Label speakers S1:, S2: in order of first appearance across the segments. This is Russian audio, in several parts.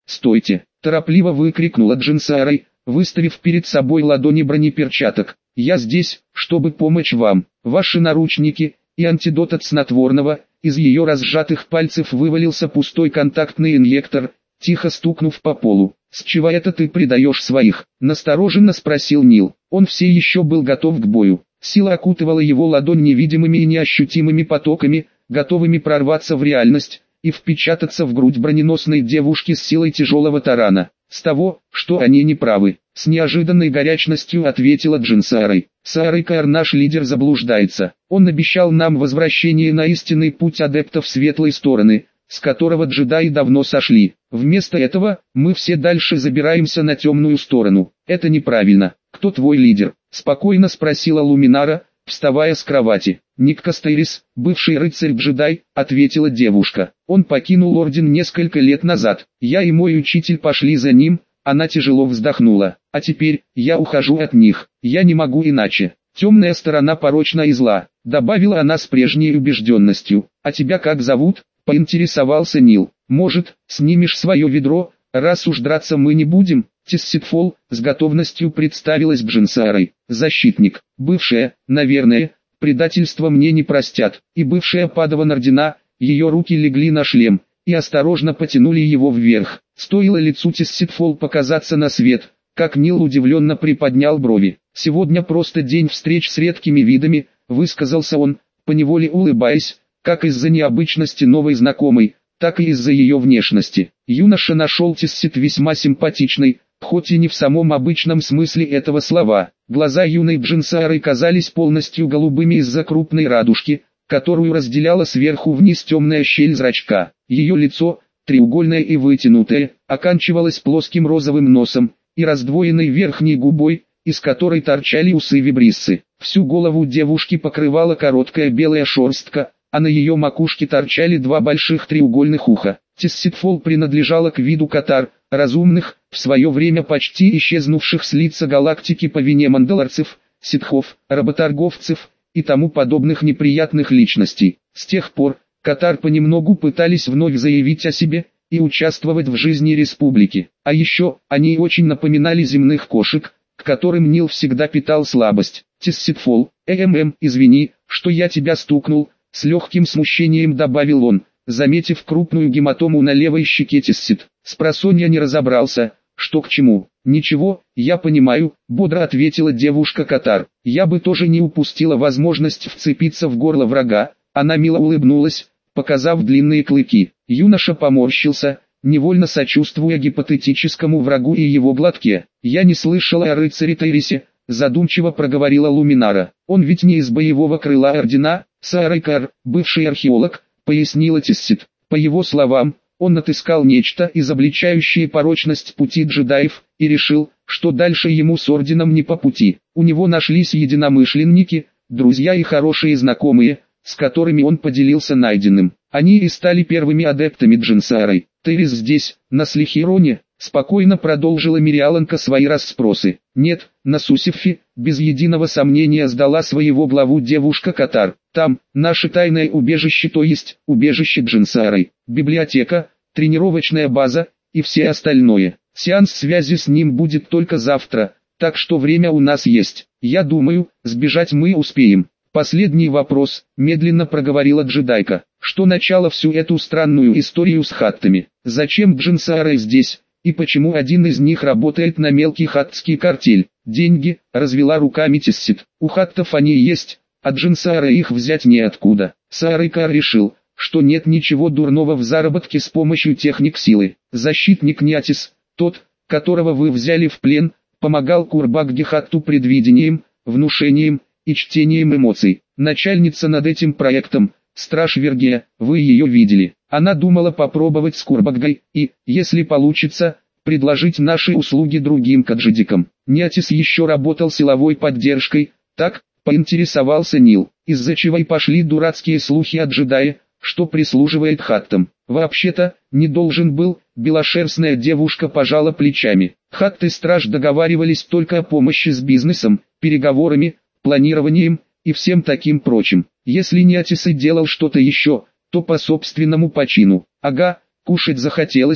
S1: «Стойте!» – торопливо выкрикнула Джинсарой, выставив перед собой ладони бронеперчаток. «Я здесь, чтобы помочь вам. Ваши наручники и антидот от снотворного». Из ее разжатых пальцев вывалился пустой контактный инъектор, тихо стукнув по полу. «С чего это ты предаешь своих?» – настороженно спросил Нил. Он все еще был готов к бою. Сила окутывала его ладонь невидимыми и неощутимыми потоками, готовыми прорваться в реальность и впечататься в грудь броненосной девушки с силой тяжелого тарана. «С того, что они не правы», — с неожиданной горячностью ответила Джинсарой. «Саарыкар, наш лидер, заблуждается. Он обещал нам возвращение на истинный путь адептов светлой стороны, с которого джедаи давно сошли. Вместо этого, мы все дальше забираемся на темную сторону. Это неправильно. Кто твой лидер?» — спокойно спросила Луминара, вставая с кровати. «Ник Кастерис, бывший рыцарь-джедай», — ответила девушка. «Он покинул орден несколько лет назад. Я и мой учитель пошли за ним». Она тяжело вздохнула. «А теперь, я ухожу от них. Я не могу иначе. Темная сторона порочна и зла», — добавила она с прежней убежденностью. «А тебя как зовут?» — поинтересовался Нил. «Может, снимешь свое ведро, раз уж драться мы не будем?» Тисситфол с готовностью представилась Джинсарой. «Защитник, бывшая, наверное, предательство мне не простят». И бывшая падаван ордена, ее руки легли на шлем и осторожно потянули его вверх. Стоило лицу Тисситфол показаться на свет, как Нил удивленно приподнял брови. «Сегодня просто день встреч с редкими видами», — высказался он, поневоле улыбаясь, как из-за необычности новой знакомой, так и из-за ее внешности. Юноша нашел Тиссит весьма симпатичной, хоть и не в самом обычном смысле этого слова. Глаза юной Джинсары казались полностью голубыми из-за крупной радужки, которую разделяла сверху вниз темная щель зрачка. Ее лицо, треугольное и вытянутое, оканчивалось плоским розовым носом и раздвоенной верхней губой, из которой торчали усы-вибриссы. Всю голову девушки покрывала короткая белая шерстка, а на ее макушке торчали два больших треугольных уха. Тисситфол принадлежала к виду катар, разумных, в свое время почти исчезнувших с лица галактики по вине мандалорцев, ситхов, работорговцев и тому подобных неприятных личностей. С тех пор, катар понемногу пытались вновь заявить о себе и участвовать в жизни республики. А еще, они очень напоминали земных кошек, к которым Нил всегда питал слабость. «Тисситфол, извини, что я тебя стукнул», — с легким смущением добавил он, заметив крупную гематому на левой щеке Тиссит. Спросонья не разобрался, что к чему. «Ничего, я понимаю», — бодро ответила девушка Катар. «Я бы тоже не упустила возможность вцепиться в горло врага». Она мило улыбнулась, показав длинные клыки. Юноша поморщился, невольно сочувствуя гипотетическому врагу и его глотке. «Я не слышала о рыцаре Тейрисе», — задумчиво проговорила Луминара. «Он ведь не из боевого крыла ордена?» «Саарыкар, бывший археолог», — пояснила Тиссит. По его словам, он отыскал нечто, изобличающее порочность пути джедаев, и решил, что дальше ему с орденом не по пути. У него нашлись единомышленники, друзья и хорошие знакомые, с которыми он поделился найденным. Они и стали первыми адептами Джинсарой. «Тейрис здесь, на Слихироне?» — спокойно продолжила Мириаланка свои расспросы. «Нет, на Сусифе», — без единого сомнения сдала своего главу девушка Катар. «Там, наше тайное убежище, то есть, убежище Джинсарой, библиотека, тренировочная база, и все остальное. Сеанс связи с ним будет только завтра, так что время у нас есть. Я думаю, сбежать мы успеем». «Последний вопрос», — медленно проговорила джедайка. «Что начало всю эту странную историю с хаттами? Зачем Джинсарой здесь? И почему один из них работает на мелкий хаттский картель?» «Деньги», — развела руками Тиссит. «У хаттов они есть, а Джинсара их взять неоткуда». Саарыкар решил, что нет ничего дурного в заработке с помощью техник силы. Защитник Нятис, тот, которого вы взяли в плен, помогал Курбак-Гехатту предвидением, внушением и чтением эмоций. Начальница над этим проектом, Страж Вергия, вы ее видели. Она думала попробовать с Курбакгой и, если получится, предложить наши услуги другим каджидикам. Нятис еще работал силовой поддержкой, так, поинтересовался Нил, из-за чего и пошли дурацкие слухи о джедае, что прислуживает хаттам. Вообще-то, не должен был, белошерстная девушка пожала плечами. Хатты и Страж договаривались только о помощи с бизнесом, переговорами, планированием и всем таким прочим. Если Нятис и делал что-то еще, то по собственному почину. «Ага, кушать захотелось»,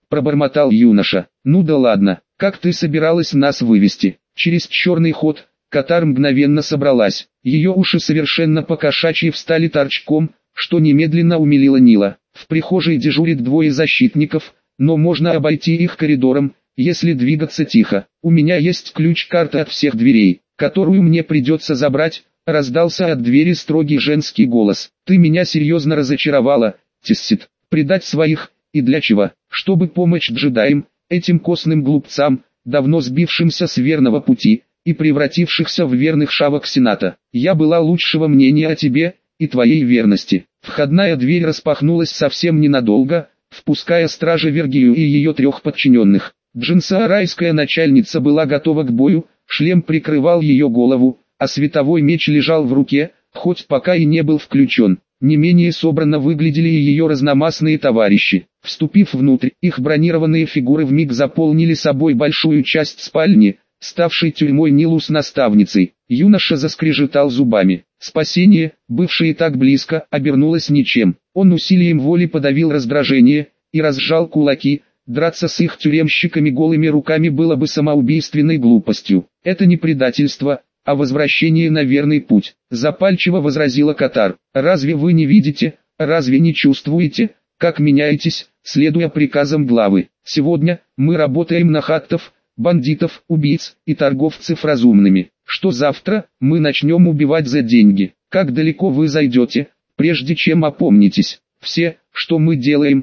S1: пробормотал юноша. Ну да ладно, как ты собиралась нас вывести? Через черный ход. Катар мгновенно собралась. Ее уши совершенно по-кошачьи встали торчком, что немедленно умилило Нила. В прихожей дежурит двое защитников, но можно обойти их коридором, если двигаться тихо. У меня есть ключ-карта от всех дверей, которую мне придется забрать. Раздался от двери строгий женский голос. Ты меня серьезно разочаровала, Тиссит. Предать своих, и для чего? Чтобы помочь джедаям, этим косным глупцам, давно сбившимся с верного пути, и превратившихся в верных шавок Сената. Я была лучшего мнения о тебе, и твоей верности. Входная дверь распахнулась совсем ненадолго, впуская стража Вергию и ее 3 подчиненных. Джинсаарайская начальница была готова к бою, шлем прикрывал ее голову, а световой меч лежал в руке, хоть пока и не был включен. Не менее собранно выглядели и ее разномастные товарищи. Вступив внутрь, их бронированные фигуры вмиг заполнили собой большую часть спальни, ставшей тюрьмой Нилу с наставницей. Юноша заскрежетал зубами. Спасение, бывшее так близко, обернулось ничем. Он усилием воли подавил раздражение и разжал кулаки. Драться с их тюремщиками голыми руками было бы самоубийственной глупостью. Это не предательство, а возвращение на верный путь. Запальчиво возразила Катар. Разве вы не видите, разве не чувствуете, как меняетесь, следуя приказам главы? Сегодня мы работаем на хаттов, бандитов, убийц и торговцев разумными. Что завтра мы начнем убивать за деньги? Как далеко вы зайдете, прежде чем опомнитесь? Все, что мы делаем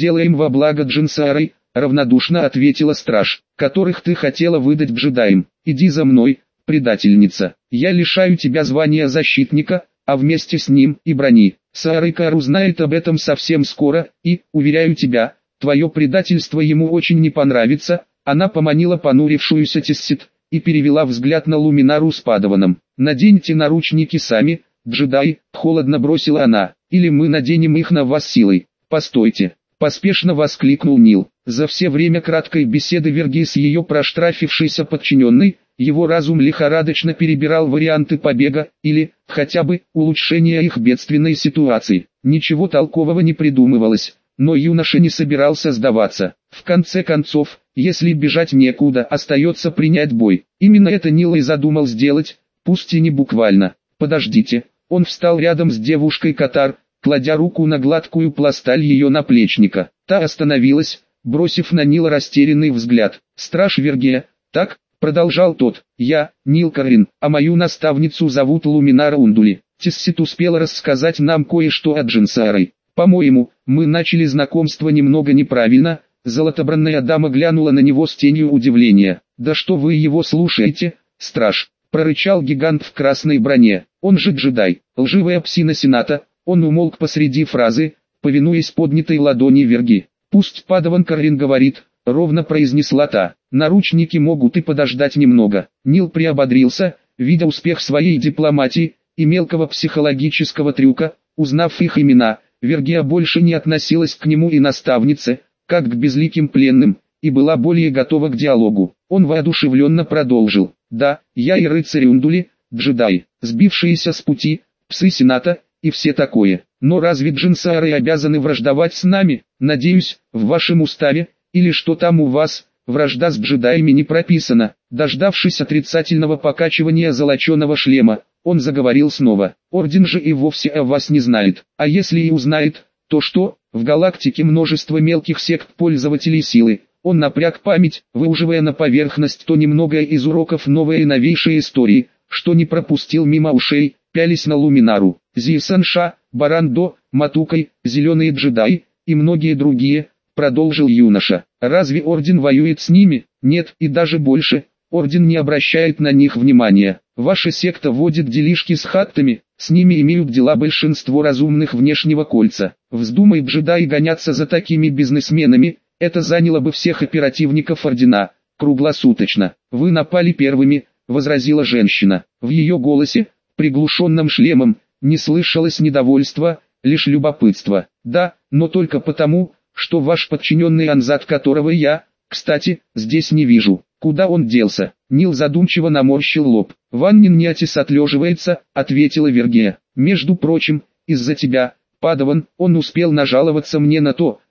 S1: во благо Джинсаарой, равнодушно ответила страж, которых ты хотела выдать джедаям. Иди за мной, предательница. Я лишаю тебя звания защитника, а вместе с ним и брони. Саарайкар узнает об этом совсем скоро, и, уверяю тебя, твое предательство ему очень не понравится. Она поманила понурившуюся Тиссит и перевела взгляд на Луминару с Падаваном. «Наденьте наручники сами, джедай», — холодно бросила она, — «или мы наденем их на вас силой». «Постойте», — поспешно воскликнул Нил. За все время краткой беседы Верги с ее проштрафившейся подчиненной, его разум лихорадочно перебирал варианты побега, или, хотя бы, улучшения их бедственной ситуации. Ничего толкового не придумывалось. Но юноша не собирался сдаваться. В конце концов, если бежать некуда, остается принять бой. Именно это Нил и задумал сделать, пусть и не буквально. «Подождите». Он встал рядом с девушкой Катар, кладя руку на гладкую пласталь ее наплечника. Та остановилась, бросив на Нила растерянный взгляд. «Страж Вергия, так?» — продолжал тот. «Я, Нил Карин, а мою наставницу зовут Луминара Ундули. Тиссит успела рассказать нам кое-что о Джинсаарой. По-моему, мы начали знакомство немного неправильно». Золотобранная дама глянула на него с тенью удивления. «Да что вы его слушаете, страж?» — прорычал гигант в красной броне. «Он же джедай, лживая псина Сената». Он умолк посреди фразы, повинуясь поднятой ладони Верги. «Пусть Падаван Карин говорит», — ровно произнесла та. «Наручники могут и подождать немного». Нил приободрился, видя успех своей дипломатии и мелкого психологического трюка. Узнав их имена, Вергия больше не относилась к нему и наставнице, как к безликим пленным, и была более готова к диалогу. Он воодушевленно продолжил. «Да, я и рыцарь Ундули, джедаи, сбившиеся с пути, псы Сената, и все такое. Но разве Джинсаары обязаны враждовать с нами? Надеюсь, в вашем уставе, или что там у вас, вражда с джедаями не прописана». Дождавшись отрицательного покачивания золоченого шлема, он заговорил снова. «Орден же и вовсе о вас не знает. А если и узнает, то что? В галактике множество мелких сект пользователей силы». Он напряг память, выуживая на поверхность то немногое из уроков новой и новейшей истории, что не пропустил мимо ушей, пялись на Луминару. Зисанша, Барандо, Матукай, Зеленые джедаи и многие другие, продолжил юноша. «Разве Орден воюет с ними? Нет, и даже больше. Орден не обращает на них внимания. Ваша секта водит делишки с хаттами, с ними имеют дела большинство разумных внешнего кольца. Вздумай джедаи гоняться за такими бизнесменами, это заняло бы всех оперативников Ордена, круглосуточно. Вы напали первыми», — возразила женщина. В ее голосе, приглушенном шлемом, не слышалось недовольства, лишь любопытство. «Да, но только потому, что ваш подчиненный Анзат, которого я, кстати, здесь не вижу. Куда он делся?» Нил задумчиво наморщил лоб. «Ваннин Неотис отлеживается», — ответила Вергия. «Между прочим, из-за тебя, Падаван, он успел нажаловаться мне на то,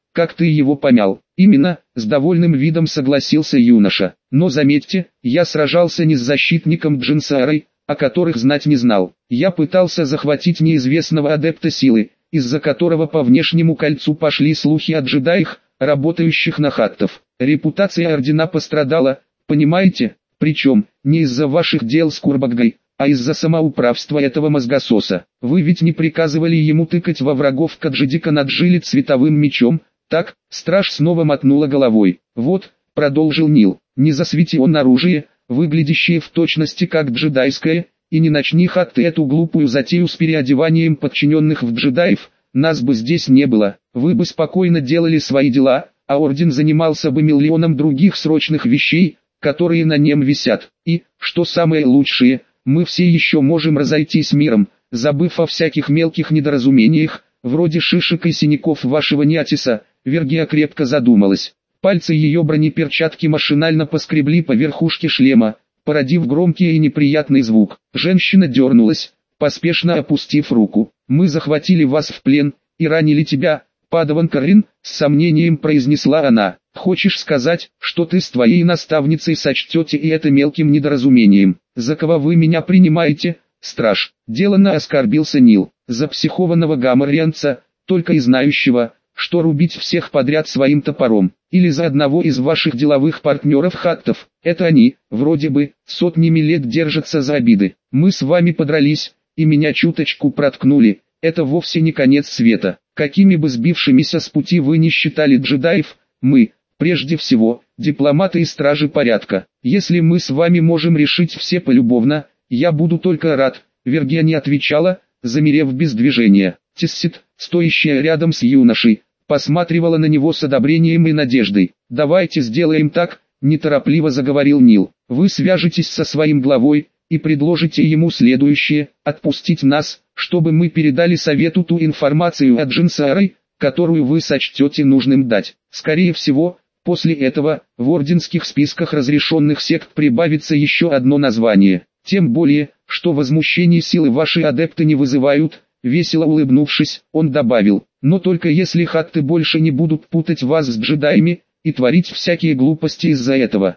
S1: как ты его помял. Именно, с довольным видом согласился юноша. Но заметьте, я сражался не с защитником Джинсаарой, о которых знать не знал. Я пытался захватить неизвестного адепта силы, из-за которого по внешнему кольцу пошли слухи о джедаях, работающих на хаттов. Репутация ордена пострадала, понимаете? Причем, не из-за ваших дел с Курбаггой, а из-за самоуправства этого мозгососа. Вы ведь не приказывали ему тыкать во врагов Каджидика Наджили цветовым мечом, так? Страж снова мотнула головой. Вот, продолжил Нил, не засвети он оружие, выглядящее в точности как джедайское, и не начни хатты эту глупую затею с переодеванием подчиненных в джедаев, нас бы здесь не было, вы бы спокойно делали свои дела, а орден занимался бы миллионом других срочных вещей, которые на нем висят. И, что самое лучшее, мы все еще можем разойтись миром, забыв о всяких мелких недоразумениях, вроде шишек и синяков вашего Неатиса. Вергия крепко задумалась. Пальцы ее бронеперчатки машинально поскребли по верхушке шлема, породив громкий и неприятный звук. Женщина дернулась, поспешно опустив руку. «Мы захватили вас в плен и ранили тебя, Падаван Карин», с сомнением произнесла она. «Хочешь сказать, что ты с твоей наставницей сочтете и это мелким недоразумением? За кого вы меня принимаете, страж?» Деланно оскорбился Нил. «За психованного гаммарианца, только и знающего, что рубить всех подряд своим топором, или за одного из ваших деловых партнеров хаттов. Это они, вроде бы, сотнями лет держатся за обиды. Мы с вами подрались, и меня чуточку проткнули. Это вовсе не конец света. Какими бы сбившимися с пути вы ни считали джедаев, мы, прежде всего, дипломаты и стражи порядка. Если мы с вами можем решить все полюбовно, я буду только рад». Вергия не отвечала, замерев без движения. Тессит, стоящая рядом с юношей, посматривала на него с одобрением и надеждой. «Давайте сделаем так», – неторопливо заговорил Нил. «Вы свяжетесь со своим главой и предложите ему следующее: отпустить нас, чтобы мы передали совету ту информацию от Джинсаарой, которую вы сочтете нужным дать. Скорее всего, после этого в орденских списках разрешенных сект прибавится еще одно название. Тем более, что возмущение силы ваши адепты не вызывают». Весело улыбнувшись, он добавил: «Но только если хатты больше не будут путать вас с джедаями и творить всякие глупости из-за этого».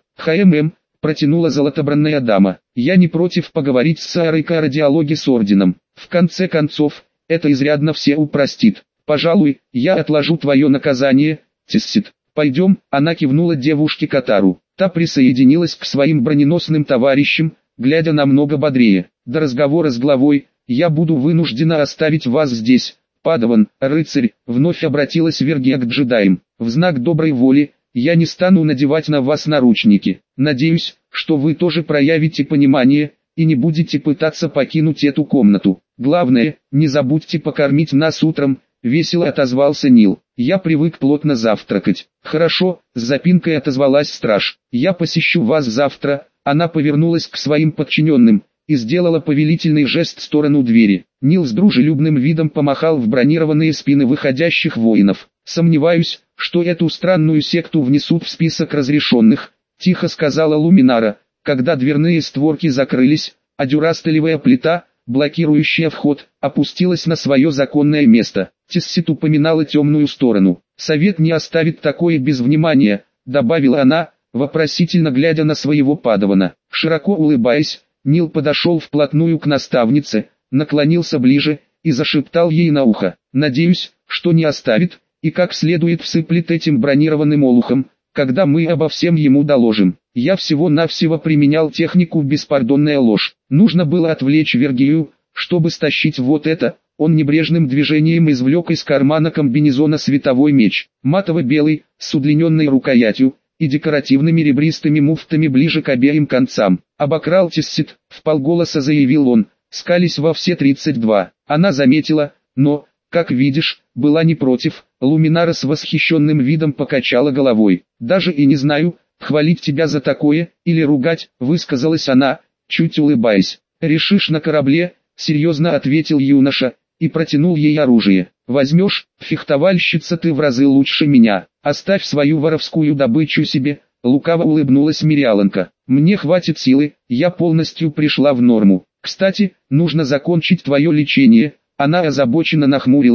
S1: Протянула золотобранная дама. «Я не против поговорить с Саарой о диалоге с орденом. В конце концов, это изрядно все упростит. Пожалуй, я отложу твое наказание, Тессит. Пойдем». Она кивнула девушке Катару. Та присоединилась к своим броненосным товарищам, глядя намного бодрее. «До разговора с главой я буду вынуждена оставить вас здесь, Падаван, рыцарь», вновь обратилась Вергия к джедаям. «В знак доброй воли, я не стану надевать на вас наручники. Надеюсь, что вы тоже проявите понимание и не будете пытаться покинуть эту комнату. Главное, не забудьте покормить нас утром», весело отозвался Нил. «Я привык плотно завтракать». «Хорошо», с запинкой отозвалась страж. «Я посещу вас завтра». Она повернулась к своим подчиненным и сделала повелительный жест в сторону двери. Нил с дружелюбным видом помахал в бронированные спины выходящих воинов. «Сомневаюсь, что эту странную секту внесут в список разрешенных», тихо сказала Луминара, когда дверные створки закрылись, а дюрастелевая плита, блокирующая вход, опустилась на свое законное место. Тессит упоминала темную сторону. «Совет не оставит такое без внимания», добавила она, вопросительно глядя на своего Падавана. Широко улыбаясь, Нил подошел вплотную к наставнице, наклонился ближе и зашептал ей на ухо: «Надеюсь, что не оставит, и как следует всыплет этим бронированным олухом, когда мы обо всем ему доложим». Я всего-навсего применял технику «беспардонная ложь». Нужно было отвлечь Вергию, чтобы стащить вот это. Он небрежным движением извлек из кармана комбинезона световой меч, матово-белый, с удлиненной рукоятью и декоративными ребристыми муфтами ближе к обеим концам. «Обокрал Тессит», вполголоса заявил он, скались во все 32. Она заметила, но, как видишь, была не против. Луминара с восхищенным видом покачала головой. «Даже и не знаю, хвалить тебя за такое, или ругать», высказалась она, чуть улыбаясь. «Решишь на корабле», серьезно ответил юноша, и протянул ей оружие. «Возьмешь, фехтовальщица, ты в разы лучше меня. Оставь свою воровскую добычу себе», лукаво улыбнулась Мириаланка. «Мне хватит силы, я полностью пришла в норму. Кстати, нужно закончить твое лечение». Она озабоченно нахмурилась,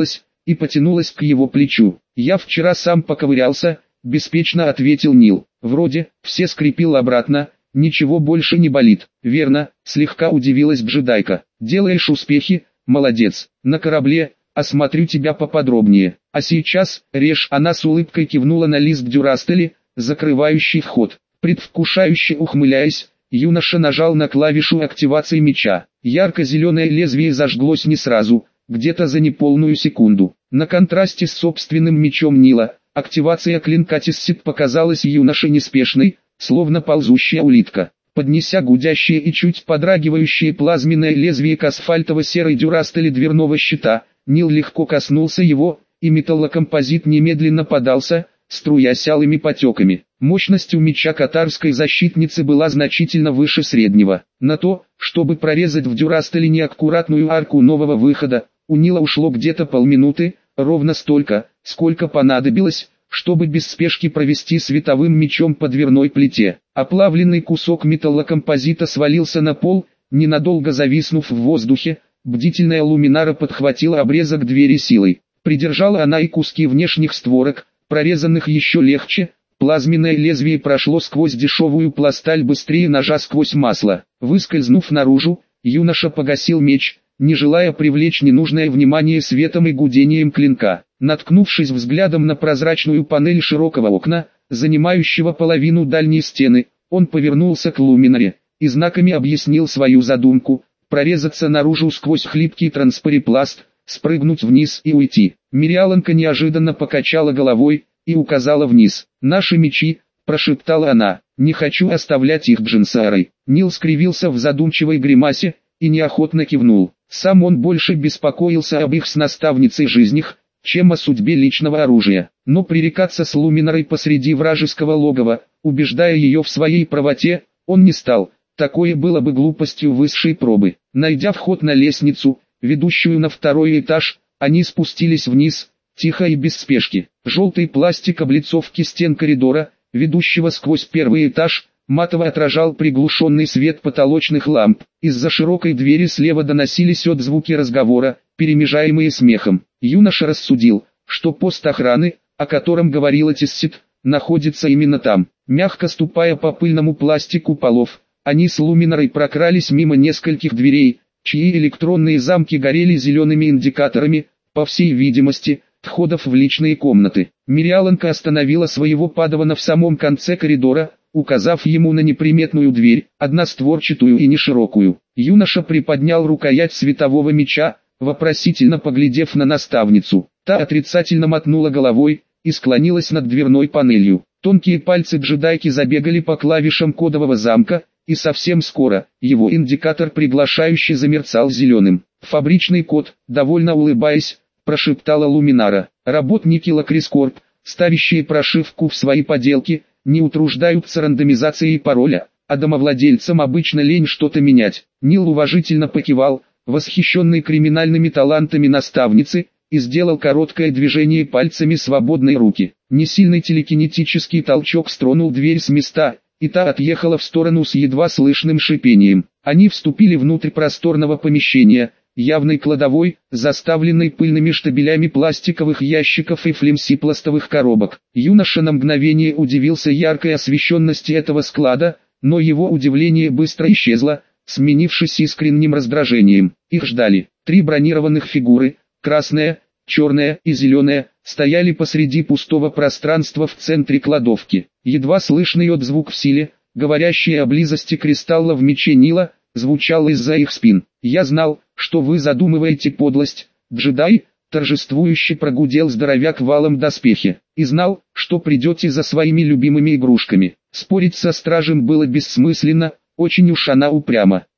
S1: и потянулась к его плечу. «Я вчера сам поковырялся», — беспечно ответил Нил. «Вроде, все скрепил обратно, ничего больше не болит». «Верно», — слегка удивилась джедайка. «Делаешь успехи, молодец. На корабле, осмотрю тебя поподробнее. А сейчас, режь». Она с улыбкой кивнула на лист дюрастели, закрывающий вход. Предвкушающе ухмыляясь, юноша нажал на клавишу активации меча. Ярко-зеленое лезвие зажглось не сразу, где-то за неполную секунду. На контрасте с собственным мечом Нила, активация клинка Тессит показалась юноше неспешной, словно ползущая улитка. Поднеся гудящее и чуть подрагивающее плазменное лезвие к асфальтово-серой дюрастели дверного щита, Нил легко коснулся его, и металлокомпозит немедленно подался, струясь алыми потеками. Мощность у меча катарской защитницы была значительно выше среднего. На то, чтобы прорезать в дюрастеле неаккуратную арку нового выхода, у Нила ушло где-то полминуты, ровно столько, сколько понадобилось, чтобы без спешки провести световым мечом по дверной плите. Оплавленный кусок металлокомпозита свалился на пол, ненадолго зависнув в воздухе. Бдительная Луминара подхватила обрезок двери силой. Придержала она и куски внешних створок, прорезанных еще легче. Плазменное лезвие прошло сквозь дешевую пласталь быстрее ножа сквозь масло. Выскользнув наружу, юноша погасил меч, не желая привлечь ненужное внимание светом и гудением клинка. Наткнувшись взглядом на прозрачную панель широкого окна, занимающего половину дальней стены, он повернулся к Луминаре и знаками объяснил свою задумку: прорезаться наружу сквозь хлипкий транспарипласт, спрыгнуть вниз и уйти. Мириаланка неожиданно покачала головой и указала вниз. «Наши мечи», — прошептала она, — «не хочу оставлять их Джинсарой». Нил скривился в задумчивой гримасе и неохотно кивнул. Сам он больше беспокоился об их с наставницей жизнях, чем о судьбе личного оружия. Но пререкаться с Луминарой посреди вражеского логова, убеждая ее в своей правоте, он не стал. Такое было бы глупостью высшей пробы. Найдя вход на лестницу, ведущую на второй этаж, они спустились вниз, тихо и без спешки. Желтый пластик облицовки стен коридора, ведущего сквозь первый этаж, матово отражал приглушенный свет потолочных ламп. Из-за широкой двери слева доносились отзвуки разговора, перемежаемые смехом. Юноша рассудил, что пост охраны, о котором говорила Тессит, находится именно там. Мягко ступая по пыльному пластику полов, они с Луминарой прокрались мимо нескольких дверей, чьи электронные замки горели зелеными индикаторами, по всей видимости, входов в личные комнаты. Мириаланка остановила своего падавана в самом конце коридора, указав ему на неприметную дверь, одностворчатую и неширокую. Юноша приподнял рукоять светового меча, вопросительно поглядев на наставницу. Та отрицательно мотнула головой и склонилась над дверной панелью. Тонкие пальцы джедайки забегали по клавишам кодового замка, и совсем скоро его индикатор приглашающе замерцал зеленым. «Фабричный код», довольно улыбаясь, прошептала Луминара. «Работники Лакрискорп, ставящие прошивку в свои поделки, не утруждаются рандомизацией пароля, а домовладельцам обычно лень что-то менять». Нил уважительно покивал, восхищенный криминальными талантами наставницы, и сделал короткое движение пальцами свободной руки. Несильный телекинетический толчок стронул дверь с места, и та отъехала в сторону с едва слышным шипением. Они вступили внутрь просторного помещения, явной кладовой, заставленной пыльными штабелями пластиковых ящиков и флемсипластовых коробок. Юноша на мгновение удивился яркой освещенности этого склада, но его удивление быстро исчезло, сменившись искренним раздражением. Их ждали 3 бронированных фигуры, красная, черная и зеленая, стояли посреди пустого пространства в центре кладовки. Едва слышный отзвук в силе, говорящий о близости кристалла в мече Нила, звучал из-за их спин. «Я знал, что вы задумываете подлость, джедай», торжествующе прогудел здоровяк в алом доспехе, «и знал, что придете за своими любимыми игрушками». Спорить со стражем было бессмысленно, очень уж она упряма,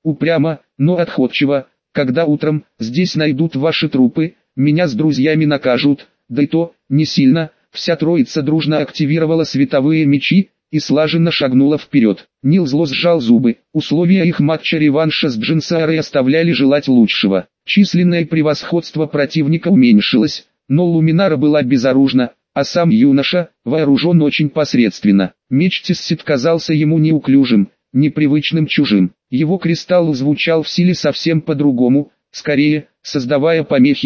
S1: но отходчива. «Когда утром здесь найдут ваши трупы, меня с друзьями накажут, да и то, не сильно». Вся троица дружно активировала световые мечи и слаженно шагнула вперед. Нил зло сжал зубы. Условия их матча-реванша с Джинсарой оставляли желать лучшего. Численное превосходство противника уменьшилось, но Луминара была безоружна, а сам юноша вооружен очень посредственно. Меч Тессит казался ему неуклюжим, непривычным, чужим. Его кристалл звучал в силе совсем по-другому, скорее, создавая помехи,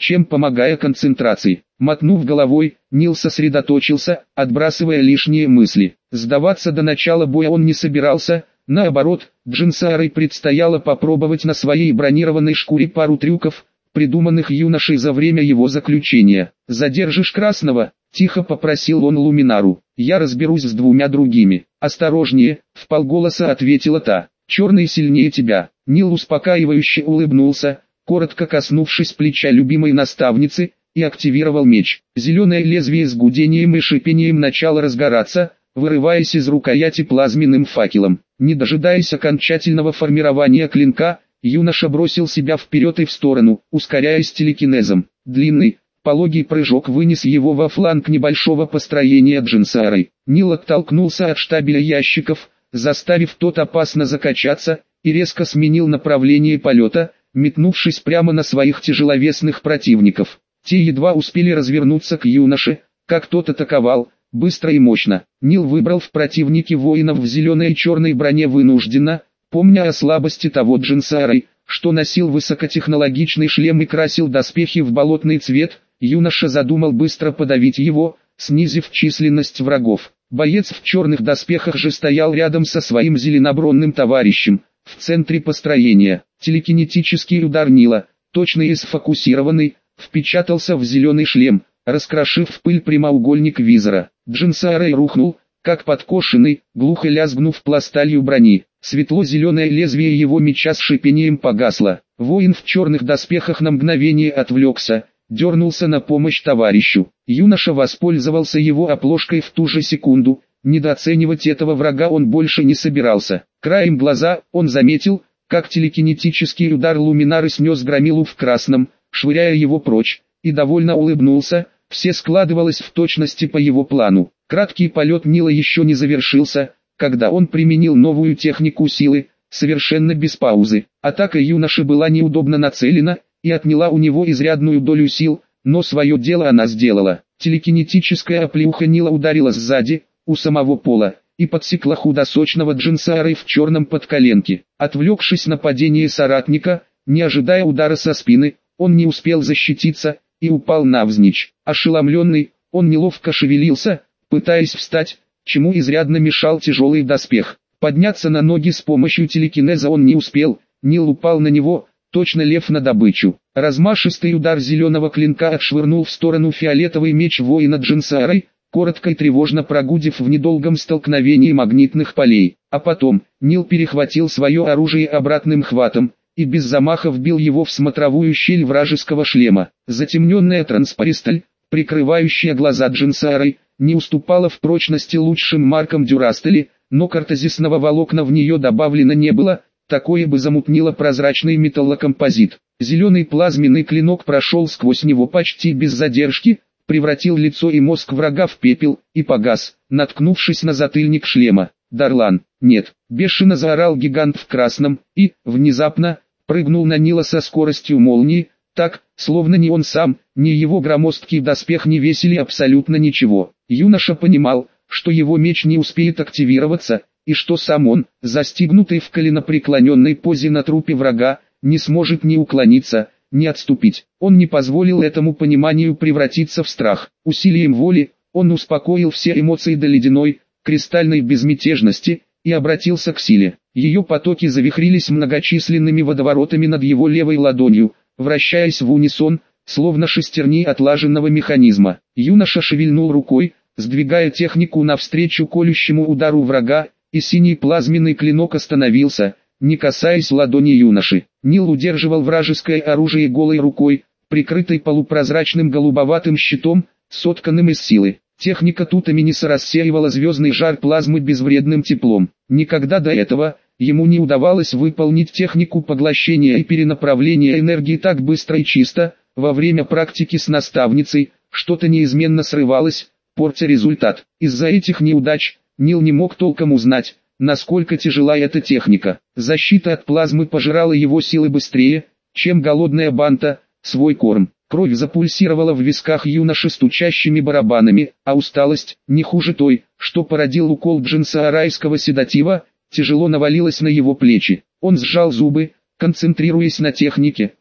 S1: чем помогая концентрации. Мотнув головой, Нил сосредоточился, отбрасывая лишние мысли. Сдаваться до начала боя он не собирался, наоборот, Джинсарой предстояло попробовать на своей бронированной шкуре пару трюков, придуманных юношей за время его заключения. «Задержишь Красного?» – тихо попросил он Луминару. «Я разберусь с двумя другими». «Осторожнее», – вполголоса ответила та. «Черный сильнее тебя». Нил успокаивающе улыбнулся, коротко коснувшись плеча любимой наставницы, и активировал меч. Зеленое лезвие с гудением и шипением начало разгораться, вырываясь из рукояти плазменным факелом. Не дожидаясь окончательного формирования клинка, юноша бросил себя вперед и в сторону, ускоряясь телекинезом. Длинный, пологий прыжок вынес его во фланг небольшого построения Джинсарой. Нил оттолкнулся от штабеля ящиков, заставив тот опасно закачаться, и резко сменил направление полета, метнувшись прямо на своих тяжеловесных противников. Те едва успели развернуться к юноше, как тот атаковал, быстро и мощно. Нил выбрал в противнике воинов в зеленой и черной броне вынужденно, помня о слабости того Джинсары, что носил высокотехнологичный шлем и красил доспехи в болотный цвет. Юноша задумал быстро подавить его, снизив численность врагов. Боец в черных доспехах же стоял рядом со своим зеленобронным товарищем, в центре построения. Телекинетический удар Нила, точный и сфокусированный, впечатался в зеленый шлем, раскрошив в пыль прямоугольник визора. Джинсарой рухнул, как подкошенный, глухо лязгнув пласталью брони. Светло-зеленое лезвие его меча с шипением погасло. Воин в черных доспехах на мгновение отвлекся, дернулся на помощь товарищу. Юноша воспользовался его оплошкой в ту же секунду. Недооценивать этого врага он больше не собирался. Краем глаза он заметил, как телекинетический удар Луминары снес громилу в красном, швыряя его прочь, и довольно улыбнулся. Все складывалось в точности по его плану. Краткий полет Нила еще не завершился, когда он применил новую технику силы, совершенно без паузы. Атака юноши была неудобно нацелена, и отняла у него изрядную долю сил, но свое дело она сделала. Телекинетическая оплеуха Нила ударила сзади, у самого пола, и подсекла худосочного Джинсары в черном подколенке. Отвлекшись на падение соратника, не ожидая удара со спины, он не успел защититься, и упал навзничь. Ошеломленный, он неловко шевелился, пытаясь встать, чему изрядно мешал тяжелый доспех. Подняться на ноги с помощью телекинеза он не успел, Нил упал на него, точно лев на добычу. Размашистый удар зеленого клинка отшвырнул в сторону фиолетовый меч воина Джинсары, коротко и тревожно прогудев в недолгом столкновении магнитных полей. А потом, Нил перехватил свое оружие обратным хватом, и без замаха вбил его в смотровую щель вражеского шлема. Затемненная транспаристаль, прикрывающая глаза Джинсары, не уступала в прочности лучшим маркам дюрастели, но картезисного волокна в нее добавлено не было, такое бы замутнило прозрачный металлокомпозит. Зеленый плазменный клинок прошел сквозь него почти без задержки, превратил лицо и мозг врага в пепел, и погас, наткнувшись на затыльник шлема. «Дарлан, нет!» – бешено заорал гигант в красном, и, внезапно, прыгнул на Нила со скоростью молнии, так, словно ни он сам, ни его громоздкий доспех не весили абсолютно ничего. Юноша понимал, что его меч не успеет активироваться, и что сам он, застигнутый в коленопреклоненной позе на трупе врага, не сможет ни уклониться, ни отступить. Он не позволил этому пониманию превратиться в страх. Усилием воли, он успокоил все эмоции до ледяной, кристальной безмятежности, и обратился к силе. Ее потоки завихрились многочисленными водоворотами над его левой ладонью, вращаясь в унисон, словно шестерни отлаженного механизма. Юноша шевельнул рукой, сдвигая технику навстречу колющему удару врага, и синий плазменный клинок остановился, не касаясь ладони юноши. Нил удерживал вражеское оружие голой рукой, прикрытой полупрозрачным голубоватым щитом, сотканным из силы. Техника Тутаминиса рассеивала звездный жар плазмы безвредным теплом. Никогда до этого ему не удавалось выполнить технику поглощения и перенаправления энергии так быстро и чисто. Во время практики с наставницей что-то неизменно срывалось, портя результат. Из-за этих неудач Нил не мог толком узнать, насколько тяжела эта техника. Защита от плазмы пожирала его силы быстрее, чем голодная банта, свой корм. Кровь запульсировала в висках юноши стучащими барабанами, а усталость, не хуже той, что породил укол джинсаарайского седатива, тяжело навалилась на его плечи. Он сжал зубы, концентрируясь на технике,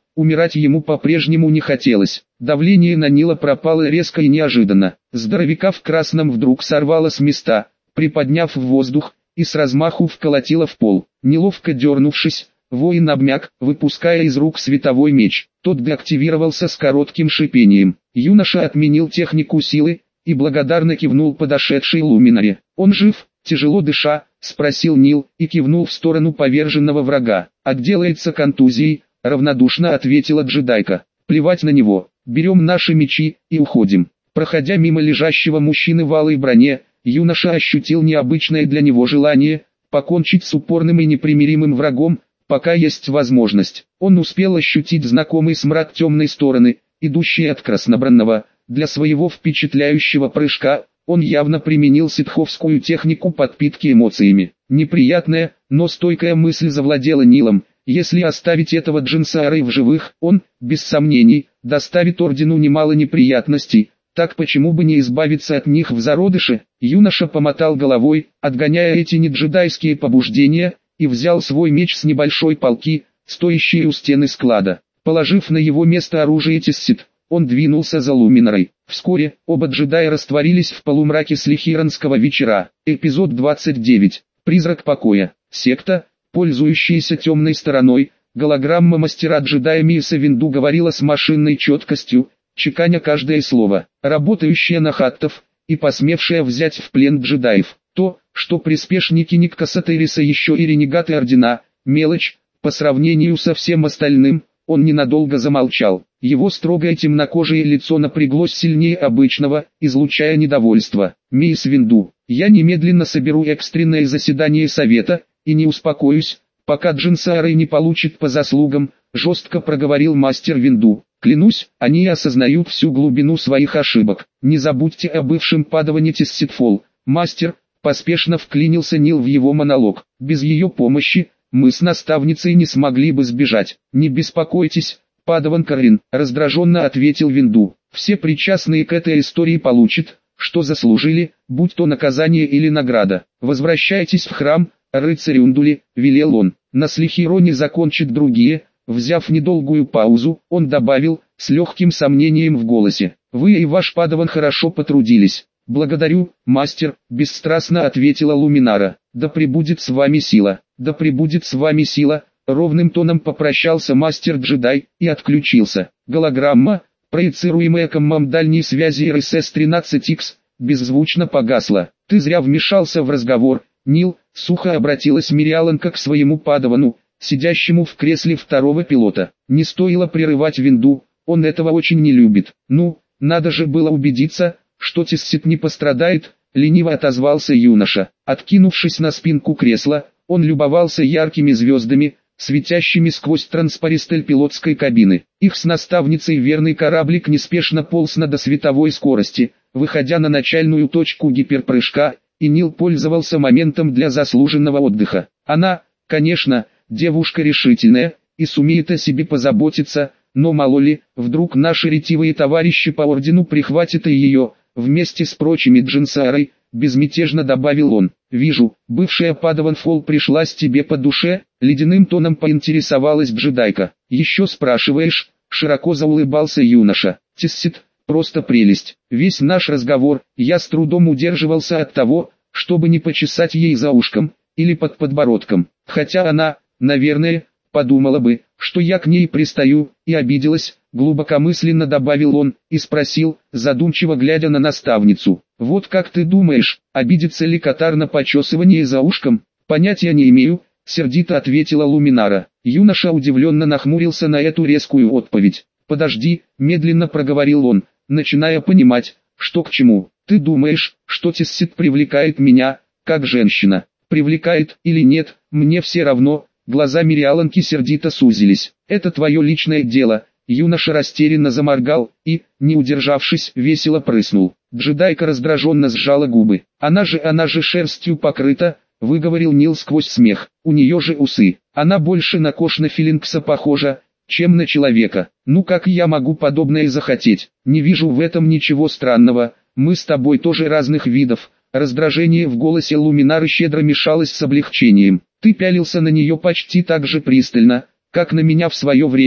S1: умирать ему по-прежнему не хотелось. Давление на Нила пропало резко и неожиданно. Здоровяка в красном вдруг сорвало с места, приподняв в воздух, и с размаху вколотило в пол. Неловко дернувшись, воин обмяк, выпуская из рук световой меч. Тот деактивировался с коротким шипением. Юноша отменил технику силы и благодарно кивнул подошедшей Луминаре. «Он жив?» — тяжело дыша, спросил Нил и кивнул в сторону поверженного врага. «Отделается контузией», — равнодушно ответила джедайка. «Плевать на него, берем наши мечи и уходим». Проходя мимо лежащего мужчины в алой броне, юноша ощутил необычное для него желание покончить с упорным и непримиримым врагом, пока есть возможность. Он успел ощутить знакомый смрад темной стороны, идущий от краснобранного. Для своего впечатляющего прыжка он явно применил ситховскую технику подпитки эмоциями. Неприятная, но стойкая мысль завладела Нилом. Если оставить этого Джинсаарой в живых, он, без сомнений, доставит ордену немало неприятностей. Так почему бы не избавиться от них в зародыше? Юноша помотал головой, отгоняя эти неджедайские побуждения, и взял свой меч с небольшой палки, стоящей у стены склада. Положив на его место оружие Тессит, он двинулся за Луминарой. Вскоре оба джедая растворились в полумраке слихиранского вечера. Эпизод 29. Призрак покоя. Секта, пользующаяся темной стороной, голограмма мастера джедая Миса Винду говорила с машинной четкостью, чеканя каждое слово. Работающая на хаттов и посмевшая взять в плен джедаев. То, что приспешники Никка Сатериса еще и ренегаты ордена, мелочь, по сравнению со всем остальным. Он ненадолго замолчал. Его строгое темнокожее лицо напряглось сильнее обычного, излучая недовольство. «Мисс Винду, я немедленно соберу экстренное заседание совета, и не успокоюсь, пока Джинсаарой не получит по заслугам», жестко проговорил мастер Винду. «Клянусь, они осознают всю глубину своих ошибок. Не забудьте о бывшем падаване Тесситфол, мастер», поспешно вклинился Нил в его монолог. «Без ее помощи мы с наставницей не смогли бы сбежать». «Не беспокойтесь, падаван Карин», раздраженно ответил Винду. «Все причастные к этой истории получат, что заслужили, будь то наказание или награда. Возвращайтесь в храм, рыцарь Ундули», велел он. «На Слихироне закончат другие». Взяв недолгую паузу, он добавил, с легким сомнением в голосе: «Вы и ваш падаван хорошо потрудились». «Благодарю, мастер», — бесстрастно ответила Луминара. «Да пребудет с вами сила». «Да пребудет с вами сила», — ровным тоном попрощался мастер-джедай и отключился. Голограмма, проецируемая коммом дальней связи РСС-13Х, беззвучно погасла. «Ты зря вмешался в разговор, Нил», — сухо обратилась Мириаланка к своему падавану, сидящему в кресле второго пилота. «Не стоило прерывать Винду, он этого очень не любит». «Ну, надо же было убедиться, что Тессит не пострадает», — лениво отозвался юноша. Откинувшись на спинку кресла, он любовался яркими звездами, светящими сквозь транспаристель пилотской кабины. Их с наставницей верный кораблик неспешно полз на досветовой скорости, выходя на начальную точку гиперпрыжка, и Нил пользовался моментом для заслуженного отдыха. Она, конечно, девушка решительная, и сумеет о себе позаботиться, но мало ли, вдруг наши ретивые товарищи по ордену прихватят и ее, вместе с прочими Джинсаарой, безмятежно добавил он. «Вижу, бывшая падаван Фол пришлась тебе по душе», ледяным тоном поинтересовалась джедайка. «Еще спрашиваешь?» Широко заулыбался юноша. «Тессит, просто прелесть. Весь наш разговор, я с трудом удерживался от того, чтобы не почесать ей за ушком, или под подбородком. Хотя она, наверное, подумала бы, что я к ней пристаю, и обиделась», глубокомысленно добавил он, и спросил, задумчиво глядя на наставницу. «Вот как ты думаешь, обидится ли Катар на почесывание за ушком?» «Понятия не имею», сердито ответила Луминара. Юноша удивленно нахмурился на эту резкую отповедь. «Подожди», медленно проговорил он, начиная понимать, что к чему. «Ты думаешь, что Тессит привлекает меня, как женщина?» «Привлекает или нет, мне все равно». Глаза Мириаланки сердито сузились. «Это твое личное дело». Юноша растерянно заморгал и, не удержавшись, весело прыснул. Джедайка раздраженно сжала губы. Она же шерстью покрыта», выговорил Нил сквозь смех. «У нее же усы. Она больше на Кошна Филингса похожа, чем на человека. Ну как я могу подобное захотеть? Не вижу в этом ничего странного, мы с тобой тоже разных видов». Раздражение в голосе Луминары щедро мешалось с облегчением. «Ты пялился на нее почти так же пристально, как на меня в свое время»,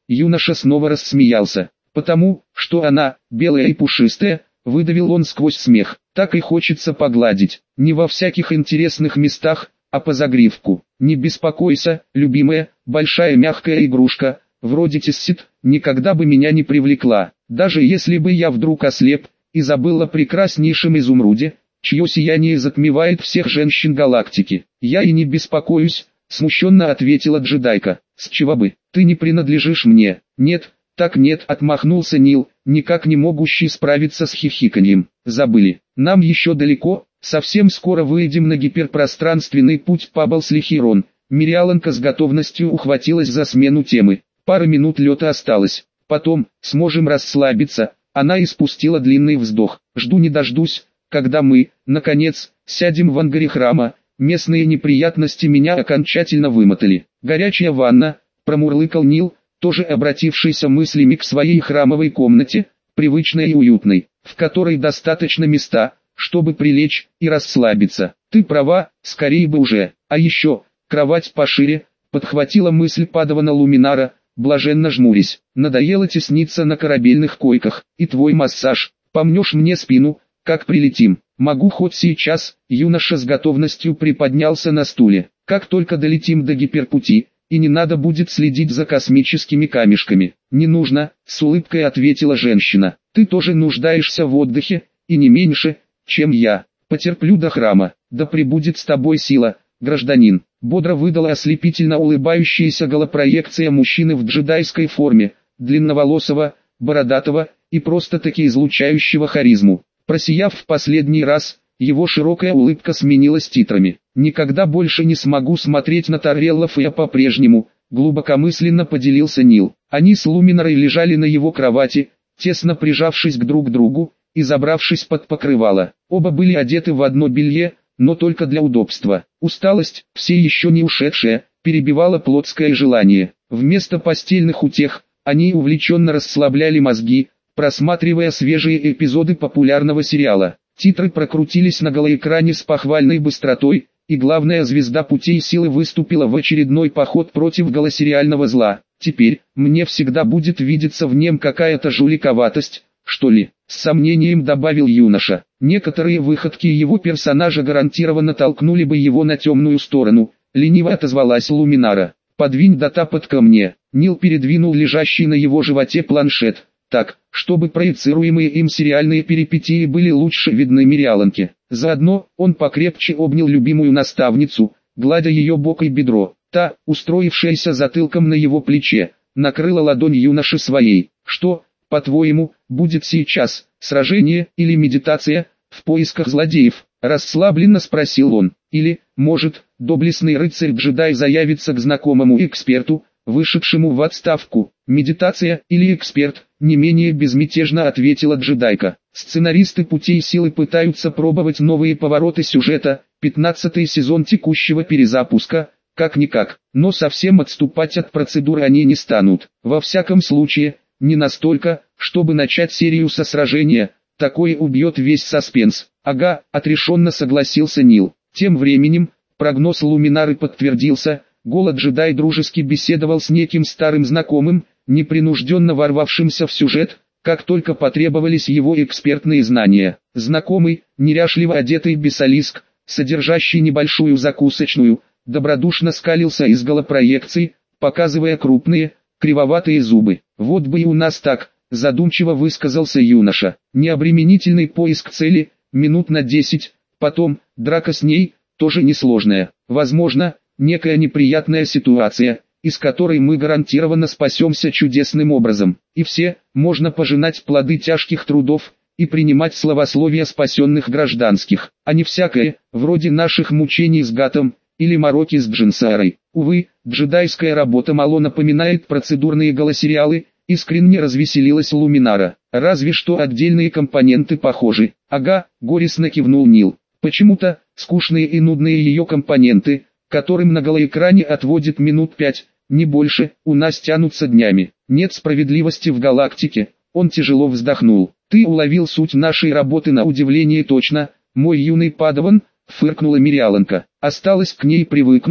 S1: Юноша снова рассмеялся. Потому, что она, белая и пушистая, выдавил он сквозь смех. Так и хочется погладить. Не во всяких интересных местах, а по загривку. Не беспокойся, любимая, большая мягкая игрушка, вроде Тиссит, никогда бы меня не привлекла. Даже если бы я вдруг ослеп и забыл о прекраснейшем изумруде, чье сияние затмевает всех женщин галактики. Я и не беспокоюсь, смущенно ответила джедайка. С чего бы? Ты не принадлежишь мне. Нет, так нет, отмахнулся Нил, никак не могущий справиться с хихиканьем. Забыли. Нам еще далеко, совсем скоро выйдем на гиперпространственный путь, поболсли Хирон. Мириаланка с готовностью ухватилась за смену темы. Пара минут лета осталось. Потом, сможем расслабиться. Она испустила длинный вздох. Жду не дождусь, когда мы, наконец, сядем в ангаре храма. Местные неприятности меня окончательно вымотали. Горячая ванна, промурлыкал Нил, тоже обратившийся мыслями к своей храмовой комнате, привычной и уютной, в которой достаточно места, чтобы прилечь и расслабиться. Ты права, скорее бы уже. А еще, кровать пошире, подхватила мысль Падавана Луминара, блаженно жмурясь. Надоело тесниться на корабельных койках, и твой массаж. Помнешь мне спину, как прилетим? Могу хоть сейчас. Юноша с готовностью приподнялся на стуле. Как только долетим до гиперпути, и не надо будет следить за космическими камешками. Не нужно, с улыбкой ответила женщина. Ты тоже нуждаешься в отдыхе, и не меньше, чем я. Потерплю до храма. Да пребудет с тобой сила, гражданин. Бодро выдала ослепительно улыбающаяся голопроекция мужчины в джедайской форме, длинноволосого, бородатого и просто-таки излучающего харизму. Просияв в последний раз, его широкая улыбка сменилась титрами. «Никогда больше не смогу смотреть на Тарреллов, и я по-прежнему», глубокомысленно поделился Нил. Они с Луминарой лежали на его кровати, тесно прижавшись друг к другу и забравшись под покрывало. Оба были одеты в одно белье, но только для удобства. Усталость, все еще не ушедшая, перебивала плотское желание. Вместо постельных утех, они увлеченно расслабляли мозги, просматривая свежие эпизоды популярного сериала. Титры прокрутились на голоэкране с похвальной быстротой, и главная звезда Путей Силы выступила в очередной поход против голосериального зла. Теперь, мне всегда будет видеться в нем какая-то жуликоватость, что ли, с сомнением добавил юноша. Некоторые выходки его персонажа гарантированно толкнули бы его на темную сторону, лениво отозвалась Луминара. Подвинь датапад ко мне. Нил передвинул лежащий на его животе планшет, так, чтобы проецируемые им сериальные перипетии были лучше видны Мириаланке. Заодно, он покрепче обнял любимую наставницу, гладя ее бок и бедро. Та, устроившаяся затылком на его плече, накрыла ладонь юноши своей. Что, по-твоему, будет сейчас, сражение или медитация, в поисках злодеев? Расслабленно спросил он. Или, может, доблестный рыцарь-джедай заявится к знакомому эксперту, вышедшему в отставку? Медитация или эксперт, не менее безмятежно ответила джедайка. Сценаристы Путей Силы пытаются пробовать новые повороты сюжета, 15-й сезон текущего перезапуска, как-никак, но совсем отступать от процедуры они не станут. Во всяком случае, не настолько, чтобы начать серию со сражения, такое убьет весь саспенс. Ага, отрешенно согласился Нил. Тем временем, прогноз Луминары подтвердился, голод-джедай дружески беседовал с неким старым знакомым, непринужденно ворвавшимся в сюжет, как только потребовались его экспертные знания. Знакомый, неряшливо одетый бесалиск, содержащий небольшую закусочную, добродушно скалился из голопроекций, показывая крупные, кривоватые зубы. Вот бы и у нас так, задумчиво высказался юноша. Необременительный поиск цели, минут на 10, потом, драка с ней, тоже несложная. Возможно, некая неприятная ситуация, из которой мы гарантированно спасемся чудесным образом. И все, можно пожинать плоды тяжких трудов, и принимать славословие спасенных гражданских, а не всякое, вроде наших мучений с Гатом, или мороки с Джинсарой. Увы, джедайская работа мало напоминает процедурные голосериалы, искренне развеселилась Луминара. Разве что отдельные компоненты похожи. Ага, горестно кивнул Нил. Почему-то, скучные и нудные ее компоненты, которым на голоэкране отводит минут 5, не больше, у нас тянутся днями. Нет справедливости в галактике. Он тяжело вздохнул. Ты уловил суть нашей работы на удивление точно, мой юный падаван, фыркнула Мириаланка. Осталось к ней привыкнуть,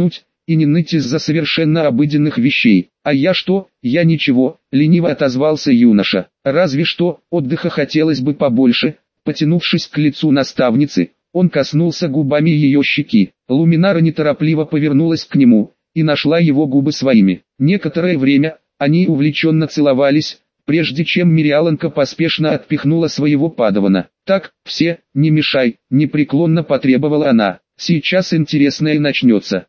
S1: и не ныть из-за совершенно обыденных вещей. А я что? Я ничего, лениво отозвался юноша. Разве что, отдыха хотелось бы побольше. Потянувшись к лицу наставницы, он коснулся губами ее щеки. Луминара неторопливо повернулась к нему и нашла его губы своими. Некоторое время они увлеченно целовались, прежде чем Мириаланка поспешно отпихнула своего падавана. «Так, все, не мешай», — непреклонно потребовала она. «Сейчас интересное начнется».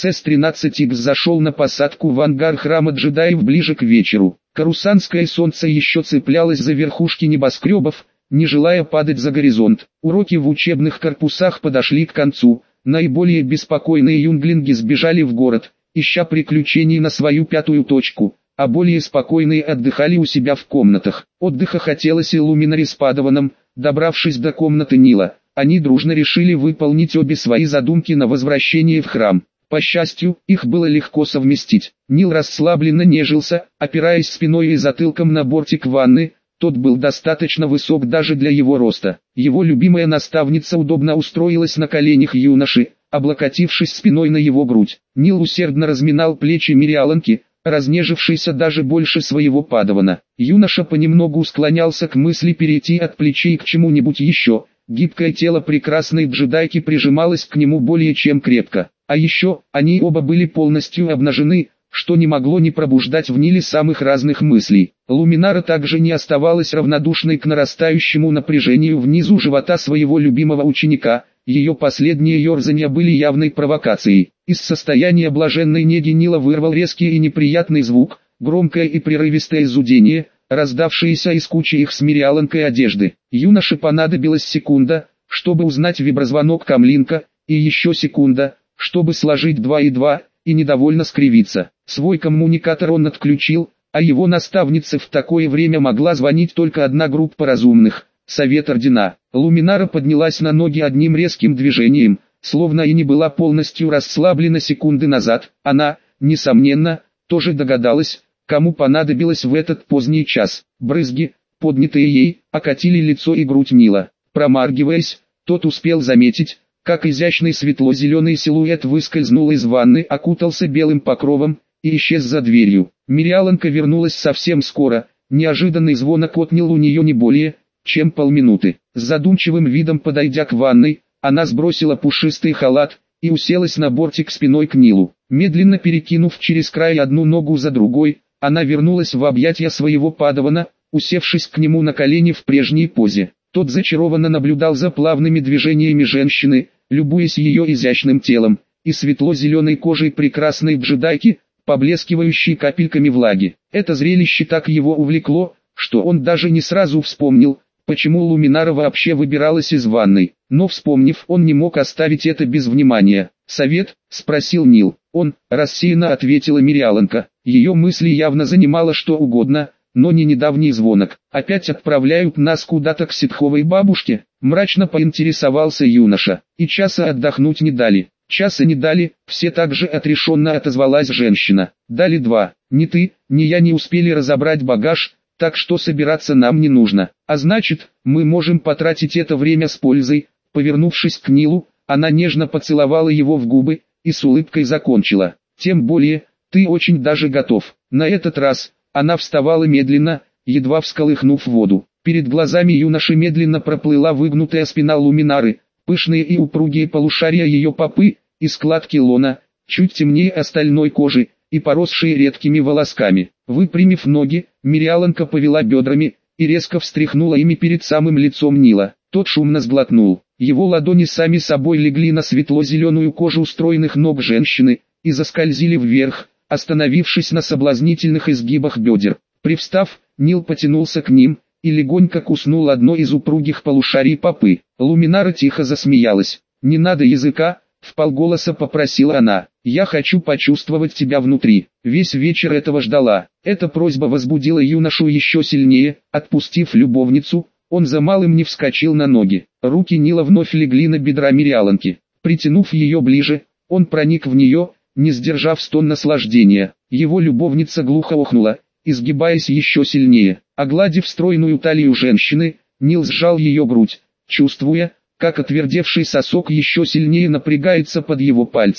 S1: РСС-13Х зашел на посадку в ангар храма джедаев ближе к вечеру. Карусанское солнце еще цеплялось за верхушки небоскребов, не желая падать за горизонт. Уроки в учебных корпусах подошли к концу. Наиболее беспокойные юнглинги сбежали в город, ища приключений на свою пятую точку, а более спокойные отдыхали у себя в комнатах. Отдыха хотелось и Луминаре с Падаваном. Добравшись до комнаты Нила, они дружно решили выполнить обе свои задумки на возвращение в храм. По счастью, их было легко совместить. Нил расслабленно нежился, опираясь спиной и затылком на бортик ванны. Тот был достаточно высок даже для его роста. Его любимая наставница удобно устроилась на коленях юноши, облокотившись спиной на его грудь. Нил усердно разминал плечи Мириаланки, разнежившийся даже больше своего падавана. Юноша понемногу склонялся к мысли перейти от плечей к чему-нибудь еще. Гибкое тело прекрасной джедайки прижималось к нему более чем крепко. А еще, они оба были полностью обнажены, что не могло не пробуждать в Ниле самых разных мыслей. Луминара также не оставалась равнодушной к нарастающему напряжению внизу живота своего любимого ученика. Ее последние ерзания были явной провокацией. Из состояния блаженной неги Нила вырвал резкий и неприятный звук, громкое и прерывистое зудение, раздавшееся из кучи их с Мириаланкой одежды. Юноше понадобилась секунда, чтобы узнать виброзвонок Камлинка, и еще секунда, чтобы сложить 2 и 2, и недовольно скривиться. Свой коммуникатор он отключил, а его наставнице в такое время могла звонить только одна группа разумных — Совет Ордена. Луминара поднялась на ноги одним резким движением, словно и не была полностью расслаблена секунды назад. Она, несомненно, тоже догадалась, кому понадобилось в этот поздний час. Брызги, поднятые ей, окатили лицо и грудь Нила. Промаргиваясь, тот успел заметить, как изящный светло-зеленый силуэт выскользнул из ванны, окутался белым покровом и исчез за дверью. Мириаланка вернулась совсем скоро. Неожиданный звонок отнял у нее не более чем полминуты. С задумчивым видом подойдя к ванной, она сбросила пушистый халат и уселась на бортик спиной к Нилу. Медленно перекинув через край одну ногу за другой, она вернулась в объятия своего падавана, усевшись к нему на колени в прежней позе. Тот зачарованно наблюдал за плавными движениями женщины, любуясь ее изящным телом и светло-зеленой кожей прекрасной джедайки, поблескивающей капельками влаги. Это зрелище так его увлекло, что он даже не сразу вспомнил, почему Луминара вообще выбиралась из ванной. Но вспомнив, он не мог оставить это без внимания. «Совет?» — спросил Нил. «Он», — рассеянно ответила Мириаланка. Ее мысли явно занимало что угодно, но не недавний звонок. «Опять отправляют нас куда-то к ситховой бабушке?» — мрачно поинтересовался юноша. «И часа отдохнуть не дали». «Часа не дали», — все так же отрешенно отозвалась женщина. «Дали 2. Ни ты, ни я не успели разобрать багаж, так что собираться нам не нужно. А значит, мы можем потратить это время с пользой». Повернувшись к Нилу, она нежно поцеловала его в губы и с улыбкой закончила. «Тем более, ты очень даже готов». На этот раз она вставала медленно, едва всколыхнув воду. Перед глазами юноши медленно проплыла выгнутая спина Луминары, пышные и упругие полушария ее попы, и складки лона, чуть темнее остальной кожи, и поросшие редкими волосками. Выпрямив ноги, Мириаланка повела бедрами и резко встряхнула ими перед самым лицом Нила. Тот шумно сглотнул. Его ладони сами собой легли на светло-зеленую кожу стройных ног женщины и заскользили вверх, остановившись на соблазнительных изгибах бедер. Привстав, Нил потянулся к ним и легонько куснул одно из упругих полушарий попы. Луминара тихо засмеялась. «Не надо языка», — вполголоса попросила она. «Я хочу почувствовать тебя внутри». Весь вечер этого ждала. Эта просьба возбудила юношу еще сильнее. Отпустив любовницу, он за малым не вскочил на ноги. Руки Нила вновь легли на бедра Мириаланки. Притянув ее ближе, он проник в нее, не сдержав стон наслаждения. Его любовница глухо охнула, изгибаясь еще сильнее. Огладив стройную талию женщины, Нил сжал ее грудь, чувствуя, как отвердевший сосок еще сильнее напрягается под его пальцами.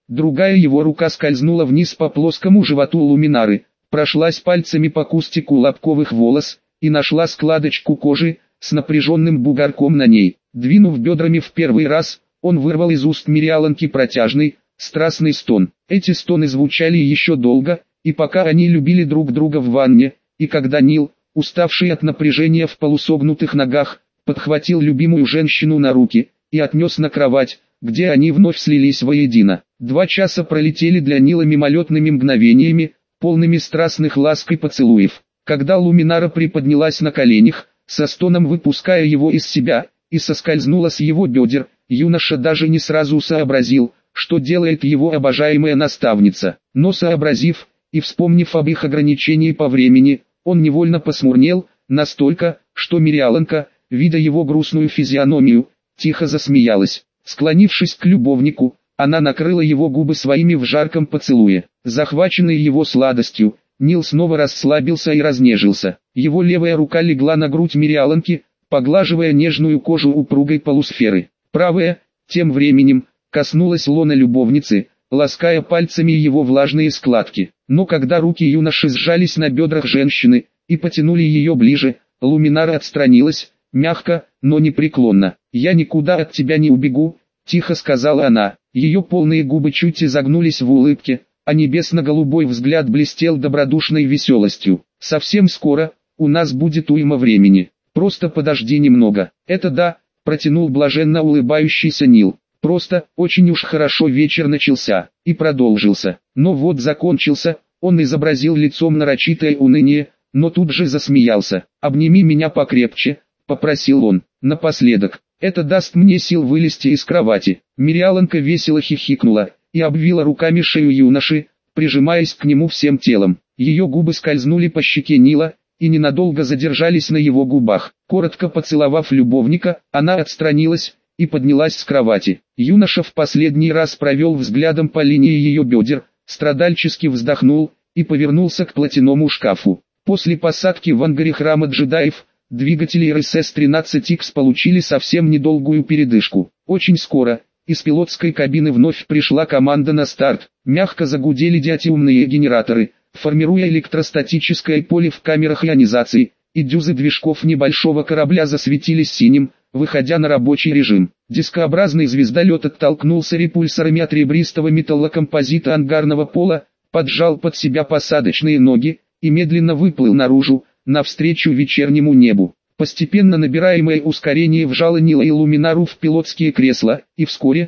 S1: Другая его рука скользнула вниз по плоскому животу Луминары, прошлась пальцами по кустику лобковых волос и нашла складочку кожи с напряженным бугорком на ней. Двинув бедрами в первый раз, он вырвал из уст Мириаланки протяжный, страстный стон. Эти стоны звучали еще долго, и пока они любили друг друга в ванне, и когда Нил, уставший от напряжения в полусогнутых ногах, подхватил любимую женщину на руки и отнес на кровать, где они вновь слились воедино. 2 часа пролетели для Нила мимолетными мгновениями, полными страстных ласк и поцелуев. Когда Луминара приподнялась на коленях, со стоном выпуская его из себя, и соскользнула с его бедер, юноша даже не сразу сообразил, что делает его обожаемая наставница. Но сообразив, и вспомнив об их ограничении по времени, он невольно посмурнел, настолько, что Мириаланка, видя его грустную физиономию, тихо засмеялась. Склонившись к любовнику, она накрыла его губы своими в жарком поцелуе. Захваченный его сладостью, Нил снова расслабился и разнежился. Его левая рука легла на грудь Мириаланки, поглаживая нежную кожу упругой полусферы. Правая, тем временем, коснулась лона любовницы, лаская пальцами его влажные складки. Но когда руки юноши сжались на бедрах женщины и потянули ее ближе, Луминара отстранилась, мягко, но непреклонно. «Я никуда от тебя не убегу», — тихо сказала она. Ее полные губы чуть изогнулись в улыбке, а небесно-голубой взгляд блестел добродушной веселостью. «Совсем скоро, у нас будет уйма времени. Просто подожди немного». «Это да», — протянул блаженно улыбающийся Нил. «Просто, очень уж хорошо вечер начался, и продолжился. Но вот закончился», он изобразил лицом нарочитое уныние, но тут же засмеялся. «Обними меня покрепче», — попросил он, напоследок. «Это даст мне сил вылезти из кровати». Мириаланка весело хихикнула и обвила руками шею юноши, прижимаясь к нему всем телом. Ее губы скользнули по щеке Нила и ненадолго задержались на его губах. Коротко поцеловав любовника, она отстранилась и поднялась с кровати. Юноша в последний раз провел взглядом по линии ее бедер, страдальчески вздохнул и повернулся к платяному шкафу. После посадки в ангаре храма джедаев, двигатели РСС-13Х получили совсем недолгую передышку. Очень скоро, из пилотской кабины вновь пришла команда на старт. Мягко загудели диатиумные генераторы, формируя электростатическое поле в камерах ионизации, и дюзы движков небольшого корабля засветились синим, выходя на рабочий режим. Дискообразный звездолет оттолкнулся репульсорами от ребристого металлокомпозита ангарного пола, поджал под себя посадочные ноги и медленно выплыл наружу, навстречу вечернему небу. Постепенно набираемое ускорение вжало Нила и Луминару в пилотские кресла, и вскоре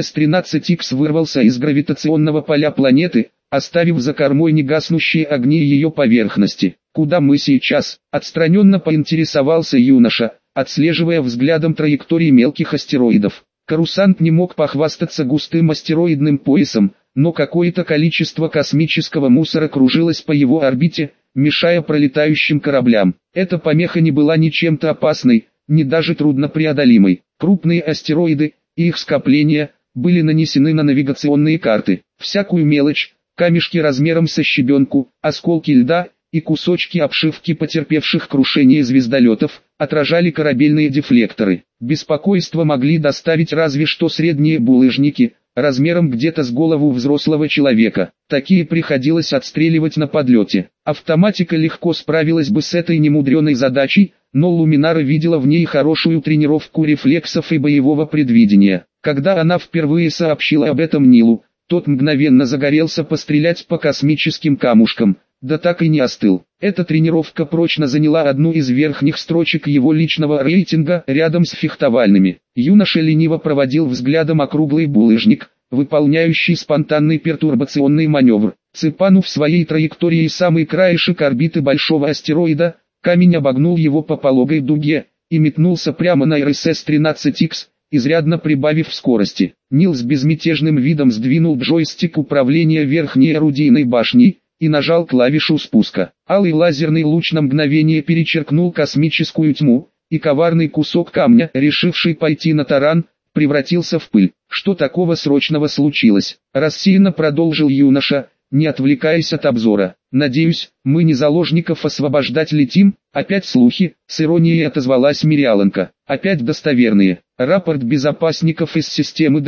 S1: РСС-13Х вырвался из гравитационного поля планеты, оставив за кормой негаснущие огни ее поверхности. «Куда мы сейчас?» – отстраненно поинтересовался юноша, отслеживая взглядом траектории мелких астероидов. Карусант не мог похвастаться густым астероидным поясом, но какое-то количество космического мусора кружилось по его орбите, мешая пролетающим кораблям. Эта помеха не была ни чем-то опасной, ни даже труднопреодолимой. Крупные астероиды и их скопления были нанесены на навигационные карты. Всякую мелочь, камешки размером со щебенку, осколки льда и кусочки обшивки потерпевших крушение звездолетов отражали корабельные дефлекторы. Беспокойство могли доставить разве что средние булыжники, размером где-то с голову взрослого человека. Такие приходилось отстреливать на подлете. Автоматика легко справилась бы с этой немудреной задачей, но Луминара видела в ней хорошую тренировку рефлексов и боевого предвидения. Когда она впервые сообщила об этом Нилу, тот мгновенно загорелся пострелять по космическим камушкам, да так и не остыл. Эта тренировка прочно заняла одну из верхних строчек его личного рейтинга рядом с фехтовальными. Юноша лениво проводил взглядом округлый булыжник, выполняющий спонтанный пертурбационный маневр. Цепанув своей траекторией самый краешек орбиты большого астероида, камень обогнул его по пологой дуге и метнулся прямо на РСС-13Х, изрядно прибавив скорости. Нил с безмятежным видом сдвинул джойстик управления верхней орудийной башней и нажал клавишу спуска. Алый лазерный луч на мгновение перечеркнул космическую тьму, и коварный кусок камня, решивший пойти на таран, превратился в пыль. «Что такого срочного случилось?» – рассеянно продолжил юноша, не отвлекаясь от обзора. «Надеюсь, мы не заложников освобождать летим?» «Опять слухи», – с иронией отозвалась Мириаланка. «Опять достоверные. Рапорт безопасников из системы Дарин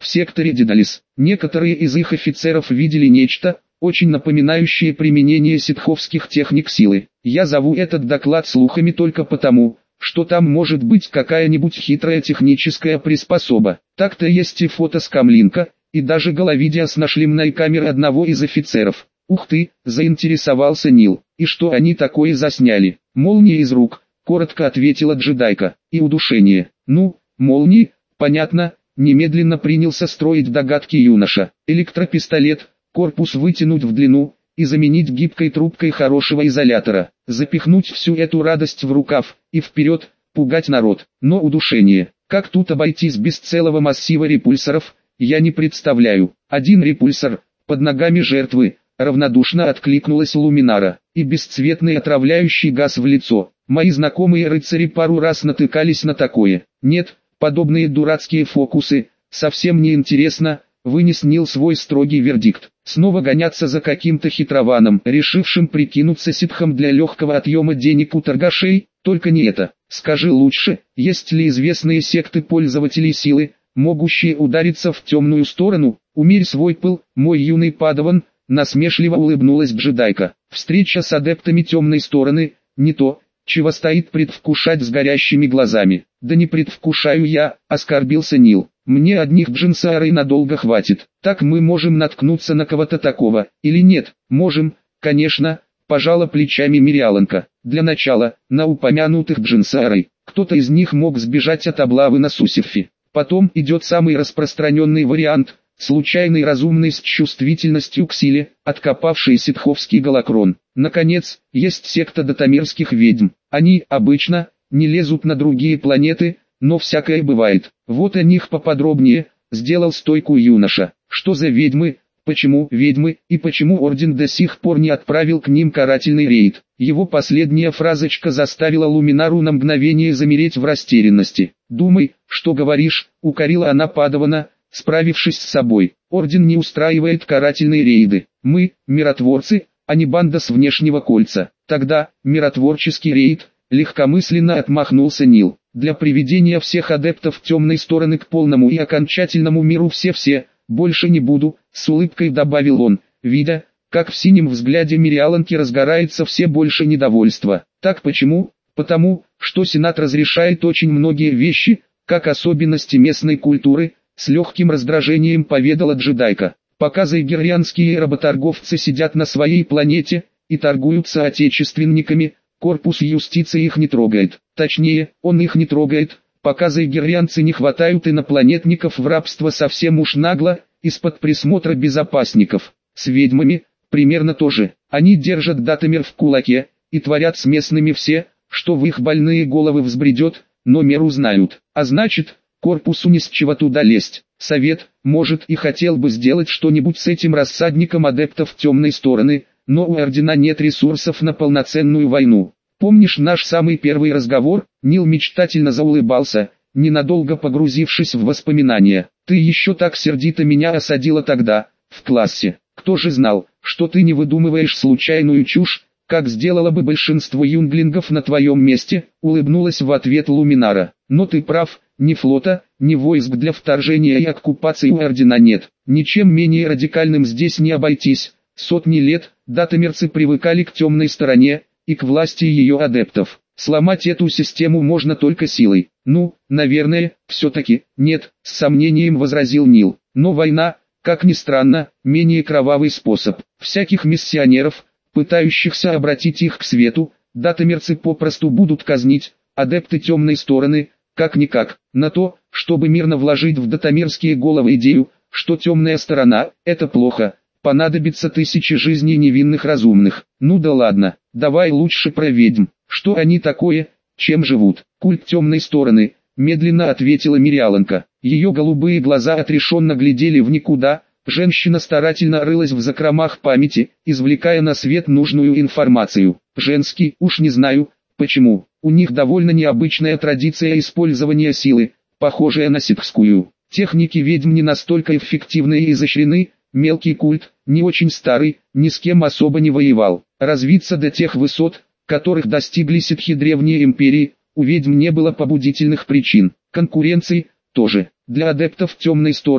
S1: в секторе Дедалис. Некоторые из их офицеров видели нечто, очень напоминающее применение ситховских техник силы. Я зову этот доклад слухами только потому, что там может быть какая-нибудь хитрая техническая приспособа. Так-то есть и фото с Камлинка, и даже головидео с нашлемной камеры одного из офицеров. Ух ты, заинтересовался Нил. И что они такое засняли? Молния из рук, коротко ответила джедайка. И удушение. Ну, молнии, понятно, немедленно принялся строить догадки юноша. Электропистолет, корпус вытянуть в длину и заменить гибкой трубкой хорошего изолятора. Запихнуть всю эту радость в рукав и вперед, пугать народ. Но удушение. Как тут обойтись без целого массива репульсоров, я не представляю. Один репульсор, под ногами жертвы, равнодушно откликнулась Луминара. И бесцветный отравляющий газ в лицо. Мои знакомые рыцари пару раз натыкались на такое. Нет, подобные дурацкие фокусы, совсем не интересно, вынес Нил свой строгий вердикт. Снова гоняться за каким-то хитрованом, решившим прикинуться ситхом для легкого отъема денег у торгашей, только не это. Скажи лучше, есть ли известные секты пользователей силы, могущие удариться в темную сторону? Умерь свой пыл, мой юный падаван, насмешливо улыбнулась джедайка. Встреча с адептами темной стороны, не то, чего стоит предвкушать с горящими глазами. Да не предвкушаю я, оскорбился Нил. Мне одних джинсарей надолго хватит. Так мы можем наткнуться на кого-то такого, или нет? Можем, конечно, пожала плечами Мириаланка. Для начала, на упомянутых джинсарей, кто-то из них мог сбежать от облавы на Сусифе. Потом идет самый распространенный вариант, случайный разумный с чувствительностью к силе, откопавший ситховский голокрон. Наконец, есть секта датамирских ведьм. Они, обычно, не лезут на другие планеты, но всякое бывает. Вот о них поподробнее, сделал стойку юноша. Что за ведьмы, почему ведьмы и почему Орден до сих пор не отправил к ним карательный рейд? Его последняя фразочка заставила Луминару на мгновение замереть в растерянности. «Думай, что говоришь», — укорила она падавана, справившись с собой. «Орден не устраивает карательные рейды. Мы, миротворцы, а не банда с внешнего кольца». «Тогда, миротворческий рейд», — легкомысленно отмахнулся Нил. «Для приведения всех адептов темной стороны к полному и окончательному миру все-все, больше не буду», — с улыбкой добавил он, видя, как в синем взгляде Мириаланки разгорается все больше недовольства. «Так почему?» «Потому, что Сенат разрешает очень многие вещи, как особенности местной культуры», — с легким раздражением поведала джедайка. «Пока зайгеррианские работорговцы сидят на своей планете и торгуются отечественниками, корпус юстиции их не трогает. Точнее, он их не трогает, пока зайгеррианцы не хватают инопланетников в рабство совсем уж нагло, из-под присмотра безопасников. С ведьмами, примерно то же. Они держат Датамир в кулаке, и творят с местными все, что в их больные головы взбредет, но меру знают. А значит, корпусу не с чего туда лезть. Совет, может, и хотел бы сделать что-нибудь с этим рассадником адептов темной стороны, но у Ордена нет ресурсов на полноценную войну. Помнишь наш самый первый разговор?» Нил мечтательно заулыбался, ненадолго погрузившись в воспоминания. «Ты еще так сердито меня осадила тогда, в классе. Кто же знал, что ты не выдумываешь случайную чушь, как сделало бы большинство юнглингов на твоем месте», — улыбнулась в ответ Луминара. «Но ты прав, ни флота, ни войск для вторжения и оккупации у Ордена нет. Ничем менее радикальным здесь не обойтись. Сотни лет датамирцы привыкали к темной стороне и к власти ее адептов. Сломать эту систему можно только силой». «Ну, наверное, все-таки, нет», — с сомнением возразил Нил. «Но война, как ни странно, менее кровавый способ. Всяких миссионеров, пытающихся обратить их к свету, датамирцы попросту будут казнить, адепты темной стороны, как-никак, на то, чтобы мирно вложить в датамирские головы идею, что темная сторона – это плохо, понадобится тысячи жизней невинных разумных. Ну да ладно, давай лучше про ведьм. Что они такое, чем живут?» «Культ темной стороны», – медленно ответила Мириаланка. Ее голубые глаза отрешенно глядели в никуда. Женщина старательно рылась в закромах памяти, извлекая на свет нужную информацию. «Женский, уж не знаю, почему. У них довольно необычная традиция использования силы, похожая на ситхскую. Техники ведьм не настолько эффективны и изощрены, мелкий культ, не очень старый, ни с кем особо не воевал. Развиться до тех высот, которых достигли ситхи древней империи, у ведьм не было побудительных причин. Конкуренции тоже. Для адептов темной стороны,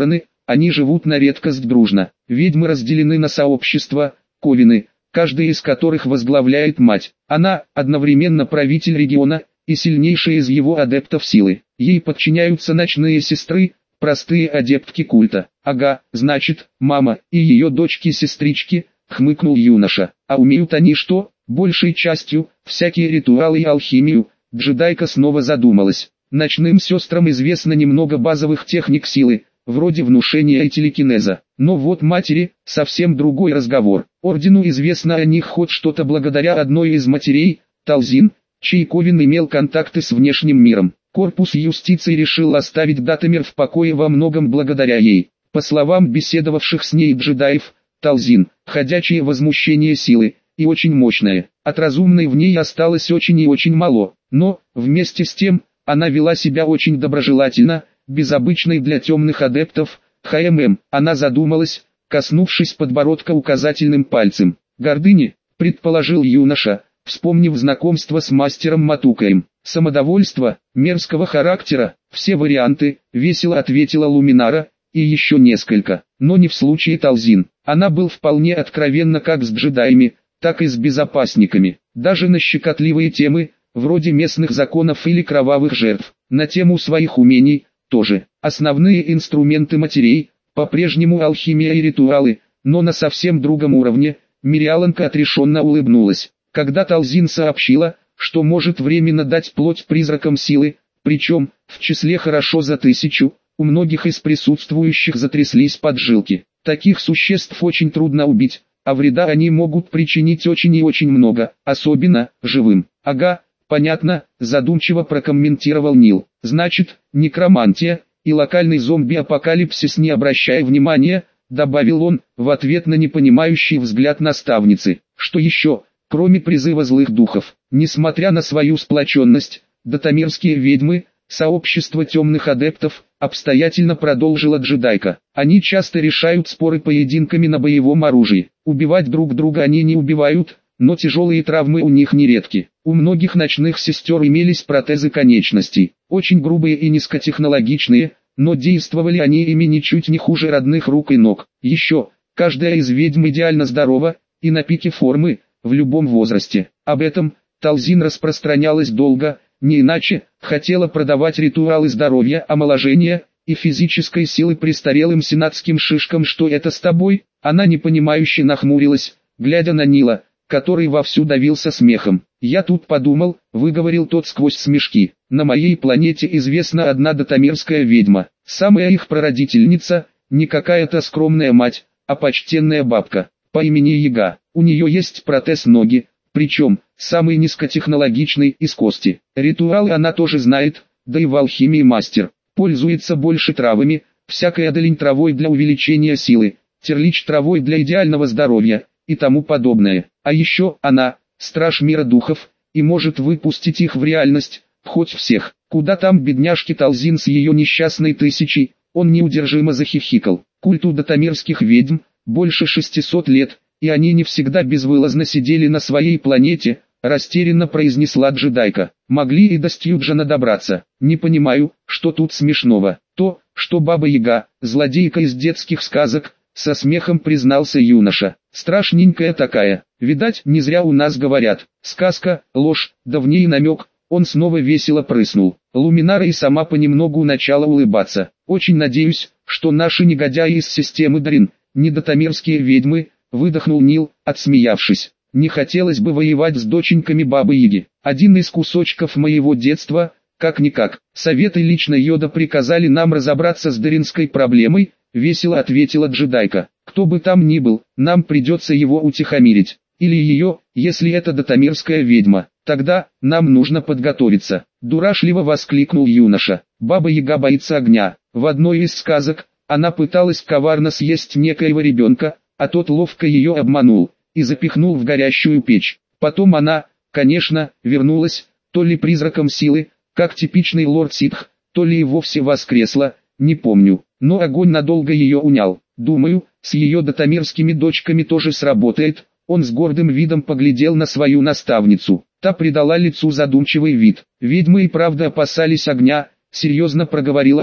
S1: Они живут на редкость дружно. Ведьмы разделены на сообщества, ковины, каждая из которых возглавляет мать. Она одновременно правитель региона и сильнейшая из его адептов силы. Ей подчиняются ночные сестры, простые адептки культа. Ага, значит, мама и ее дочки-сестрички, хмыкнул юноша. А умеют они что? Большей частью, всякие ритуалы и алхимию. Джедайка снова задумалась. Ночным сестрам известно немного базовых техник силы, вроде внушения и телекинеза. Но вот матери, совсем другой разговор. Ордену известно о них хоть что-то благодаря одной из матерей, Талзин, чей ковен имел контакты с внешним миром. Корпус юстиции решил оставить Датамир в покое во многом благодаря ей. По словам беседовавших с ней джедаев, Талзин – ходячее возмущение силы, и очень мощное. От разумной в ней осталось очень и очень мало, но, вместе с тем, она вела себя очень доброжелательно, без обычной для темных адептов, Она задумалась, коснувшись подбородка указательным пальцем. Гордыни, предположил юноша, вспомнив знакомство с мастером Матукаем. Самодовольство, мерзкого характера, все варианты, весело ответила Луминара, и еще несколько, но не в случае Талзин. Она был вполне откровенна как с джедаями, так и с безопасниками, даже на щекотливые темы, вроде местных законов или кровавых жертв, на тему своих умений, тоже. Основные инструменты матерей, по-прежнему алхимия и ритуалы, но на совсем другом уровне. Мириаланка отрешенно улыбнулась, когда Талзин сообщила, что может временно дать плоть призракам силы, причем, в числе хорошо за 1000, у многих из присутствующих затряслись поджилки. Таких существ очень трудно убить, а вреда они могут причинить очень и очень много, особенно живым. Ага, понятно, задумчиво прокомментировал Нил. Значит, некромантия и локальный зомби-апокалипсис, не обращая внимания, добавил он, в ответ на непонимающий взгляд наставницы. Что еще, кроме призыва злых духов? Несмотря на свою сплоченность, датамирские ведьмы, сообщество темных адептов, обстоятельно продолжила джедайка. Они часто решают споры поединками на боевом оружии. Убивать друг друга они не убивают, но тяжелые травмы у них нередки. У многих ночных сестер имелись протезы конечностей, очень грубые и низкотехнологичные, но действовали они ими ничуть не хуже родных рук и ног. Еще, каждая из ведьм идеально здорова, и на пике формы, в любом возрасте. Об этом Талзин распространялась долго, не иначе, хотела продавать ритуалы здоровья, омоложения и физической силы престарелым сенатским шишкам. Что это с тобой? Она непонимающе нахмурилась, глядя на Нила, который вовсю давился смехом. «Я тут подумал», — выговорил тот сквозь смешки, — «на моей планете известна одна датамирская ведьма, самая их прародительница, не какая-то скромная мать, а почтенная бабка, по имени Яга. У нее есть протез ноги, причем, самый низкотехнологичный, из кости. Ритуалы она тоже знает, да и в алхимии мастер. Пользуется больше травами, всякой одолень травой для увеличения силы, терлич травой для идеального здоровья, и тому подобное. А еще она, страж мира духов, и может выпустить их в реальность, хоть всех. Куда там бедняжки Талзин с ее несчастной 1000, он неудержимо захихикал. Культу датамирских ведьм, больше 600 лет, и они не всегда безвылазно сидели на своей планете, растерянно произнесла джедайка. Могли и до Стьюджена добраться. Не понимаю, что тут смешного. То, что Баба Яга, злодейка из детских сказок, со смехом признался юноша. Страшненькая такая. Видать, не зря у нас говорят. Сказка, ложь, да в ней намек. Он снова весело прыснул. Луминара и сама понемногу начала улыбаться. Очень надеюсь, что наши негодяи из системы Дарин, не датамирские ведьмы, выдохнул Нил, отсмеявшись. Не хотелось бы воевать с доченьками Бабы Яги. Один из кусочков моего детства, как-никак. Советы лично Йода приказали нам разобраться с даринской проблемой, весело ответила джедайка. Кто бы там ни был, нам придется его утихомирить. Или ее, если это датамирская ведьма. Тогда, нам нужно подготовиться. Дурашливо воскликнул юноша. Баба Яга боится огня. В одной из сказок, она пыталась коварно съесть некоего ребенка, а тот ловко ее обманул и запихнул в горящую печь. Потом она, конечно, вернулась, то ли призраком силы, как типичный лорд Ситх, то ли и вовсе воскресла, не помню, но огонь надолго ее унял. Думаю, с ее датамирскими дочками тоже сработает. Он с гордым видом поглядел на свою наставницу. Та придала лицу задумчивый вид. Ведьмы и правда опасались огня, серьезно проговорила она.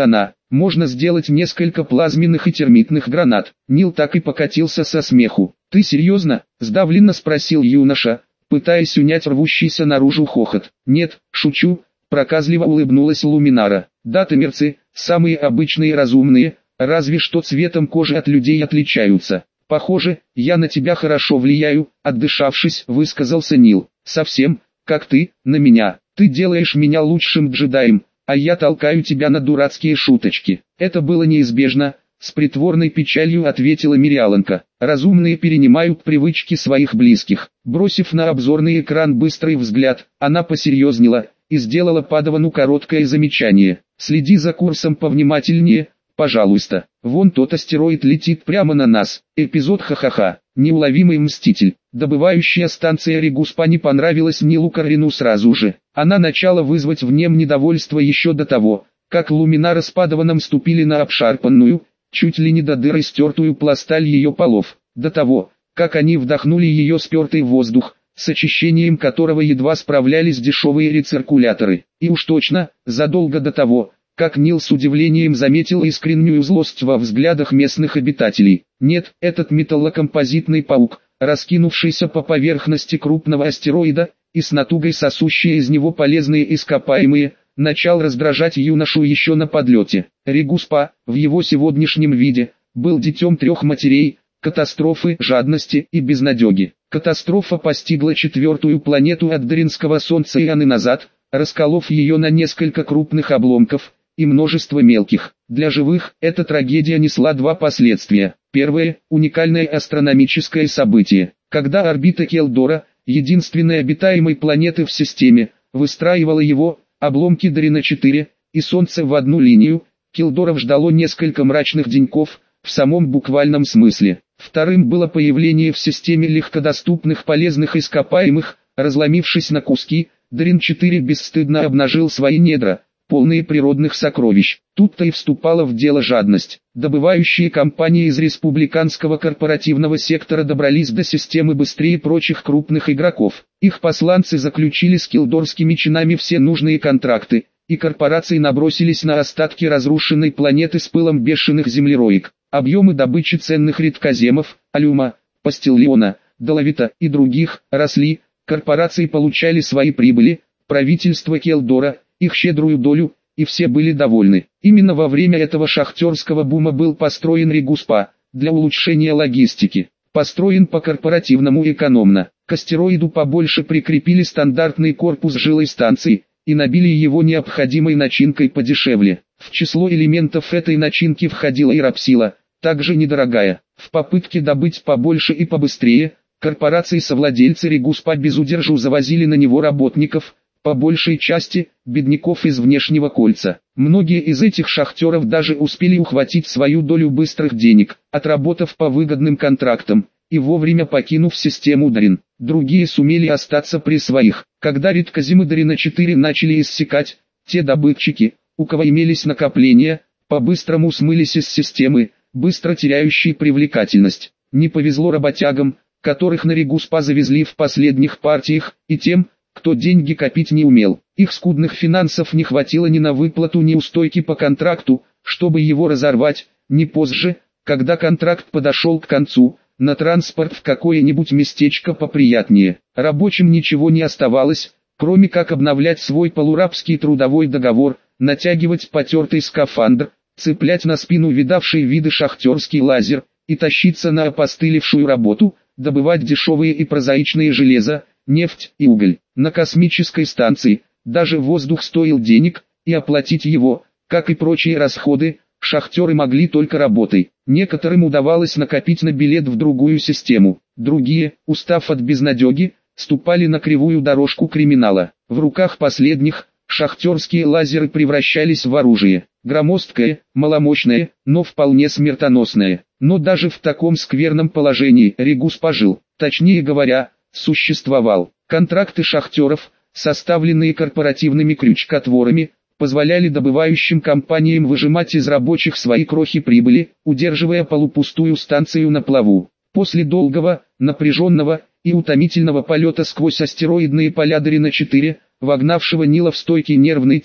S1: Можно сделать несколько плазменных и термитных гранат. Нил так и покатился со смеху. «Ты серьезно?» – сдавленно спросил юноша, пытаясь унять рвущийся наружу хохот. «Нет, шучу», – проказливо улыбнулась Луминара. «Датамерцы, самые обычные и разумные, разве что цветом кожи от людей отличаются. Похоже, я на тебя хорошо влияю», – отдышавшись, высказался Нил. «Совсем, как ты, на меня. Ты делаешь меня лучшим джедаем, а я толкаю тебя на дурацкие шуточки». «Это было неизбежно», — с притворной печалью ответила Мириаланка. «Разумные перенимают привычки своих близких». Бросив на обзорный экран быстрый взгляд, она посерьезнела и сделала Падавану короткое замечание. «Следи за курсом повнимательнее, пожалуйста. Вон тот астероид летит прямо на нас». Эпизод «Ха-ха-ха». Неуловимый мститель. Добывающая станция Регуспа не понравилась Нилу Каррину сразу же. Она начала вызвать в нем недовольство еще до того, как Луминара с Падаваном ступили на обшарпанную, чуть ли не до дыры стертую пласталь ее полов, до того, как они вдохнули ее спертый воздух, с очищением которого едва справлялись дешевые рециркуляторы. И уж точно, задолго до того, как Нил с удивлением заметил искреннюю злость во взглядах местных обитателей. Нет, этот металлокомпозитный паук, раскинувшийся по поверхности крупного астероида, и с натугой сосущие из него полезные ископаемые, начал раздражать юношу еще на подлете. Регуспа, в его сегодняшнем виде, был детем трех матерей, катастрофы, жадности и безнадеги. Катастрофа постигла четвертую планету от Даринского Солнца ионы назад, расколов ее на несколько крупных обломков и множество мелких. Для живых эта трагедия несла два последствия. Первое – уникальное астрономическое событие. Когда орбита Келдора, единственной обитаемой планеты в системе, выстраивала его, обломки Дарина-4, и Солнце в одну линию, Келдоров ждало несколько мрачных деньков, в самом буквальном смысле. Вторым было появление в системе легкодоступных полезных ископаемых. Разломившись на куски, Дарин-4 бесстыдно обнажил свои недра, полные природных сокровищ. Тут-то и вступала в дело жадность. Добывающие компании из республиканского корпоративного сектора добрались до системы быстрее прочих крупных игроков. Их посланцы заключили с келдорскими чинами все нужные контракты, и корпорации набросились на остатки разрушенной планеты с пылом бешеных землероек. Объемы добычи ценных редкоземов, алюма, пастиллиона, доловита и других росли, корпорации получали свои прибыли, правительство Келдора – их щедрую долю, и все были довольны. Именно во время этого шахтерского бума был построен Регуспа, для улучшения логистики. Построен по-корпоративному экономно. К астероиду побольше прикрепили стандартный корпус жилой станции, и набили его необходимой начинкой подешевле. В число элементов этой начинки входила и рапсила, также недорогая. В попытке добыть побольше и побыстрее, корпорации-совладельцы Регуспа без удержу завозили на него работников, по большей части, бедняков из внешнего кольца. Многие из этих шахтеров даже успели ухватить свою долю быстрых денег, отработав по выгодным контрактам, и вовремя покинув систему Дарин. Другие сумели остаться при своих. Когда редкоземы Дарина-4 начали иссякать, те добытчики, у кого имелись накопления, по-быстрому смылись из системы, быстро теряющие привлекательность. Не повезло работягам, которых на Регуспа завезли в последних партиях, и тем, кто деньги копить не умел. Их скудных финансов не хватило ни на выплату неустойки по контракту, чтобы его разорвать, ни позже, когда контракт подошел к концу, на транспорт в какое-нибудь местечко поприятнее. Рабочим ничего не оставалось, кроме как обновлять свой полурабский трудовой договор, натягивать потертый скафандр, цеплять на спину видавший виды шахтерский лазер, и тащиться на опостылевшую работу, добывать дешевые и прозаичные железо, нефть и уголь. На космической станции, даже воздух стоил денег, и оплатить его, как и прочие расходы, шахтеры могли только работой. Некоторым удавалось накопить на билет в другую систему. Другие, устав от безнадеги, ступали на кривую дорожку криминала. В руках последних, шахтерские лазеры превращались в оружие. Громоздкое, маломощное, но вполне смертоносное. Но даже в таком скверном положении Регуспа жил. Точнее говоря, существовал. Контракты шахтеров, составленные корпоративными крючкотворами, позволяли добывающим компаниям выжимать из рабочих свои крохи прибыли, удерживая полупустую станцию на плаву. После долгого, напряженного и утомительного полета сквозь астероидные поля Дарина-4, вогнавшего Нила в стойкий нервный тик,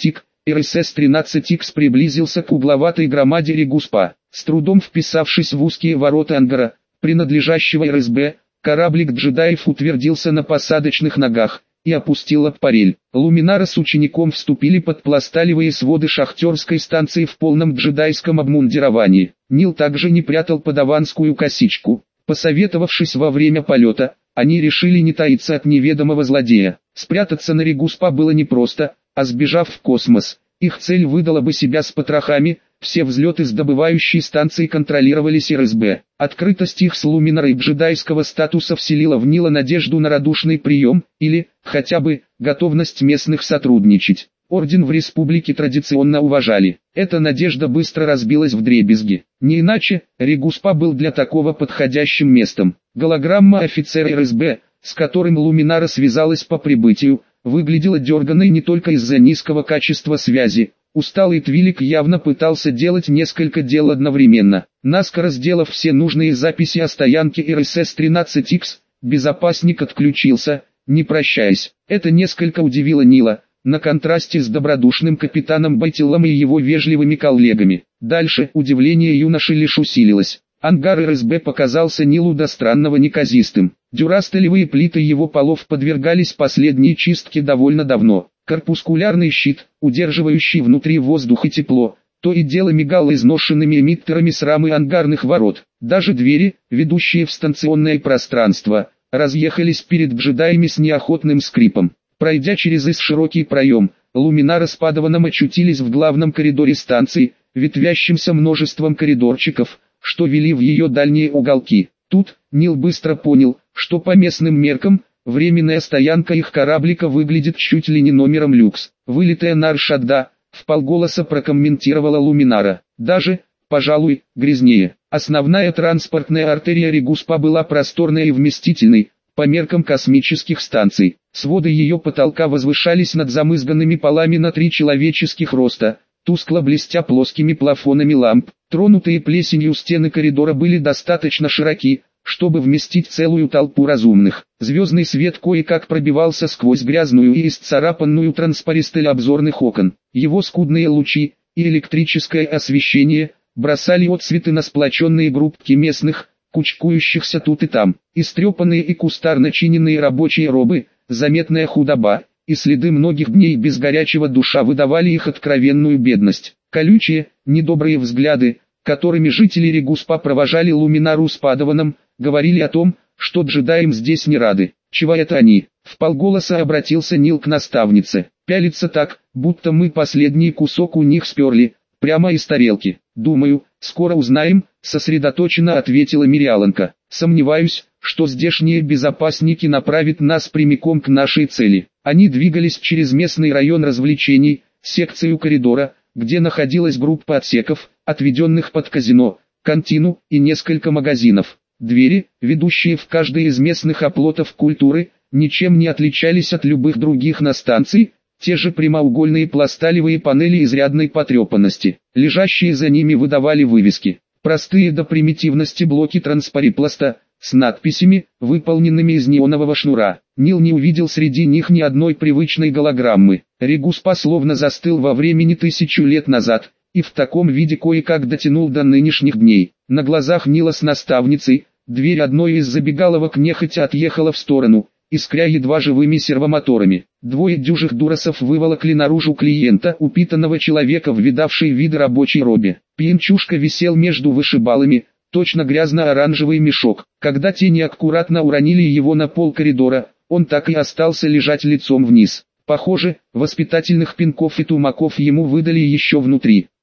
S1: РСС-13Х приблизился к угловатой громаде Регуспа. С трудом вписавшись в узкие ворота ангара, принадлежащего РСБ, кораблик джедаев утвердился на посадочных ногах и опустил аппарель. Луминара с учеником вступили под пласталевые своды шахтерской станции в полном джедайском обмундировании. Нил также не прятал подаванскую косичку. Посоветовавшись во время полета, они решили не таиться от неведомого злодея. Спрятаться на Регуспа было непросто, а сбежав в космос, их цель выдала бы себя с потрохами. Все взлеты с добывающей станции контролировались РСБ. Открытость их с Луминара и джедайского статуса вселила в Нила надежду на радушный прием, или, хотя бы, готовность местных сотрудничать. Орден в республике традиционно уважали. Эта надежда быстро разбилась вдребезги. Не иначе, Регуспа был для такого подходящим местом. Голограмма офицера РСБ, с которым Луминара связалась по прибытию, выглядела дерганной не только из-за низкого качества связи. Усталый Твилик явно пытался делать несколько дел одновременно. Наскоро сделав все нужные записи о стоянке РСС-13Х, безопасник отключился, не прощаясь. Это несколько удивило Нила, на контрасте с добродушным капитаном Байтиллом и его вежливыми коллегами. Дальше удивление юноши лишь усилилось. Ангар РСБ показался Нилу до странного неказистым. Дюрастелевые плиты его полов подвергались последней чистке довольно давно. Корпускулярный щит, удерживающий внутри воздух и тепло, то и дело мигал изношенными эмиттерами с рамы ангарных ворот. Даже двери, ведущие в станционное пространство, разъехались перед джедаями с неохотным скрипом. Пройдя через широкий проем, Луминара с Падаваном очутились в главном коридоре станции, ветвящимся множеством коридорчиков, что вели в ее дальние уголки. Тут Нил быстро понял, что по местным меркам, временная стоянка их кораблика выглядит чуть ли не номером люкс. Вылитая Наршадда, вполголоса прокомментировала Луминара. Даже, пожалуй, грязнее. Основная транспортная артерия Регуспа была просторной и вместительной, по меркам космических станций. Своды ее потолка возвышались над замызганными полами на 3 человеческих роста, тускло блестя плоскими плафонами ламп. Тронутые плесенью стены коридора были достаточно широки, чтобы вместить целую толпу разумных. Звездный свет кое-как пробивался сквозь грязную и исцарапанную транспаристель обзорных окон. Его скудные лучи и электрическое освещение бросали отсветы на сплоченные группки местных, кучкующихся тут и там. Истрепанные и кустарно чиненные рабочие робы, заметная худоба и следы многих дней без горячего душа выдавали их откровенную бедность. Колючие, недобрые взгляды, которыми жители Регуспа провожали Луминару с Падаваном, говорили о том, что джедаям здесь не рады. Чего это они? Вполголоса обратился Нил к наставнице. Пялится так, будто мы последний кусок у них сперли, прямо из тарелки. Думаю, скоро узнаем, сосредоточенно ответила Мириаланка. Сомневаюсь, что здешние безопасники направят нас прямиком к нашей цели. Они двигались через местный район развлечений, секцию коридора, где находилась группа отсеков, отведенных под казино, кантину и несколько магазинов. Двери, ведущие в каждый из местных оплотов культуры, ничем не отличались от любых других на станции, те же прямоугольные пласталевые панели изрядной потрепанности. Лежащие за ними выдавали вывески. Простые до примитивности блоки транспарипласта, с надписями, выполненными из неонового шнура. Нил не увидел среди них ни одной привычной голограммы. Регуспа словно застыл во времени 1000 лет назад, и в таком виде кое-как дотянул до нынешних дней. На глазах Нила с наставницей, дверь одной из забегаловок нехотя отъехала в сторону, искря едва живыми сервомоторами. 2 дюжих дурасов выволокли наружу клиента, упитанного человека в видавшей виды рабочей робе. Пьянчушка висел между вышибалами, точно грязно-оранжевый мешок. Когда те неаккуратно уронили его на пол коридора, он так и остался лежать лицом вниз. Похоже, воспитательных пинков и тумаков ему выдали еще внутри.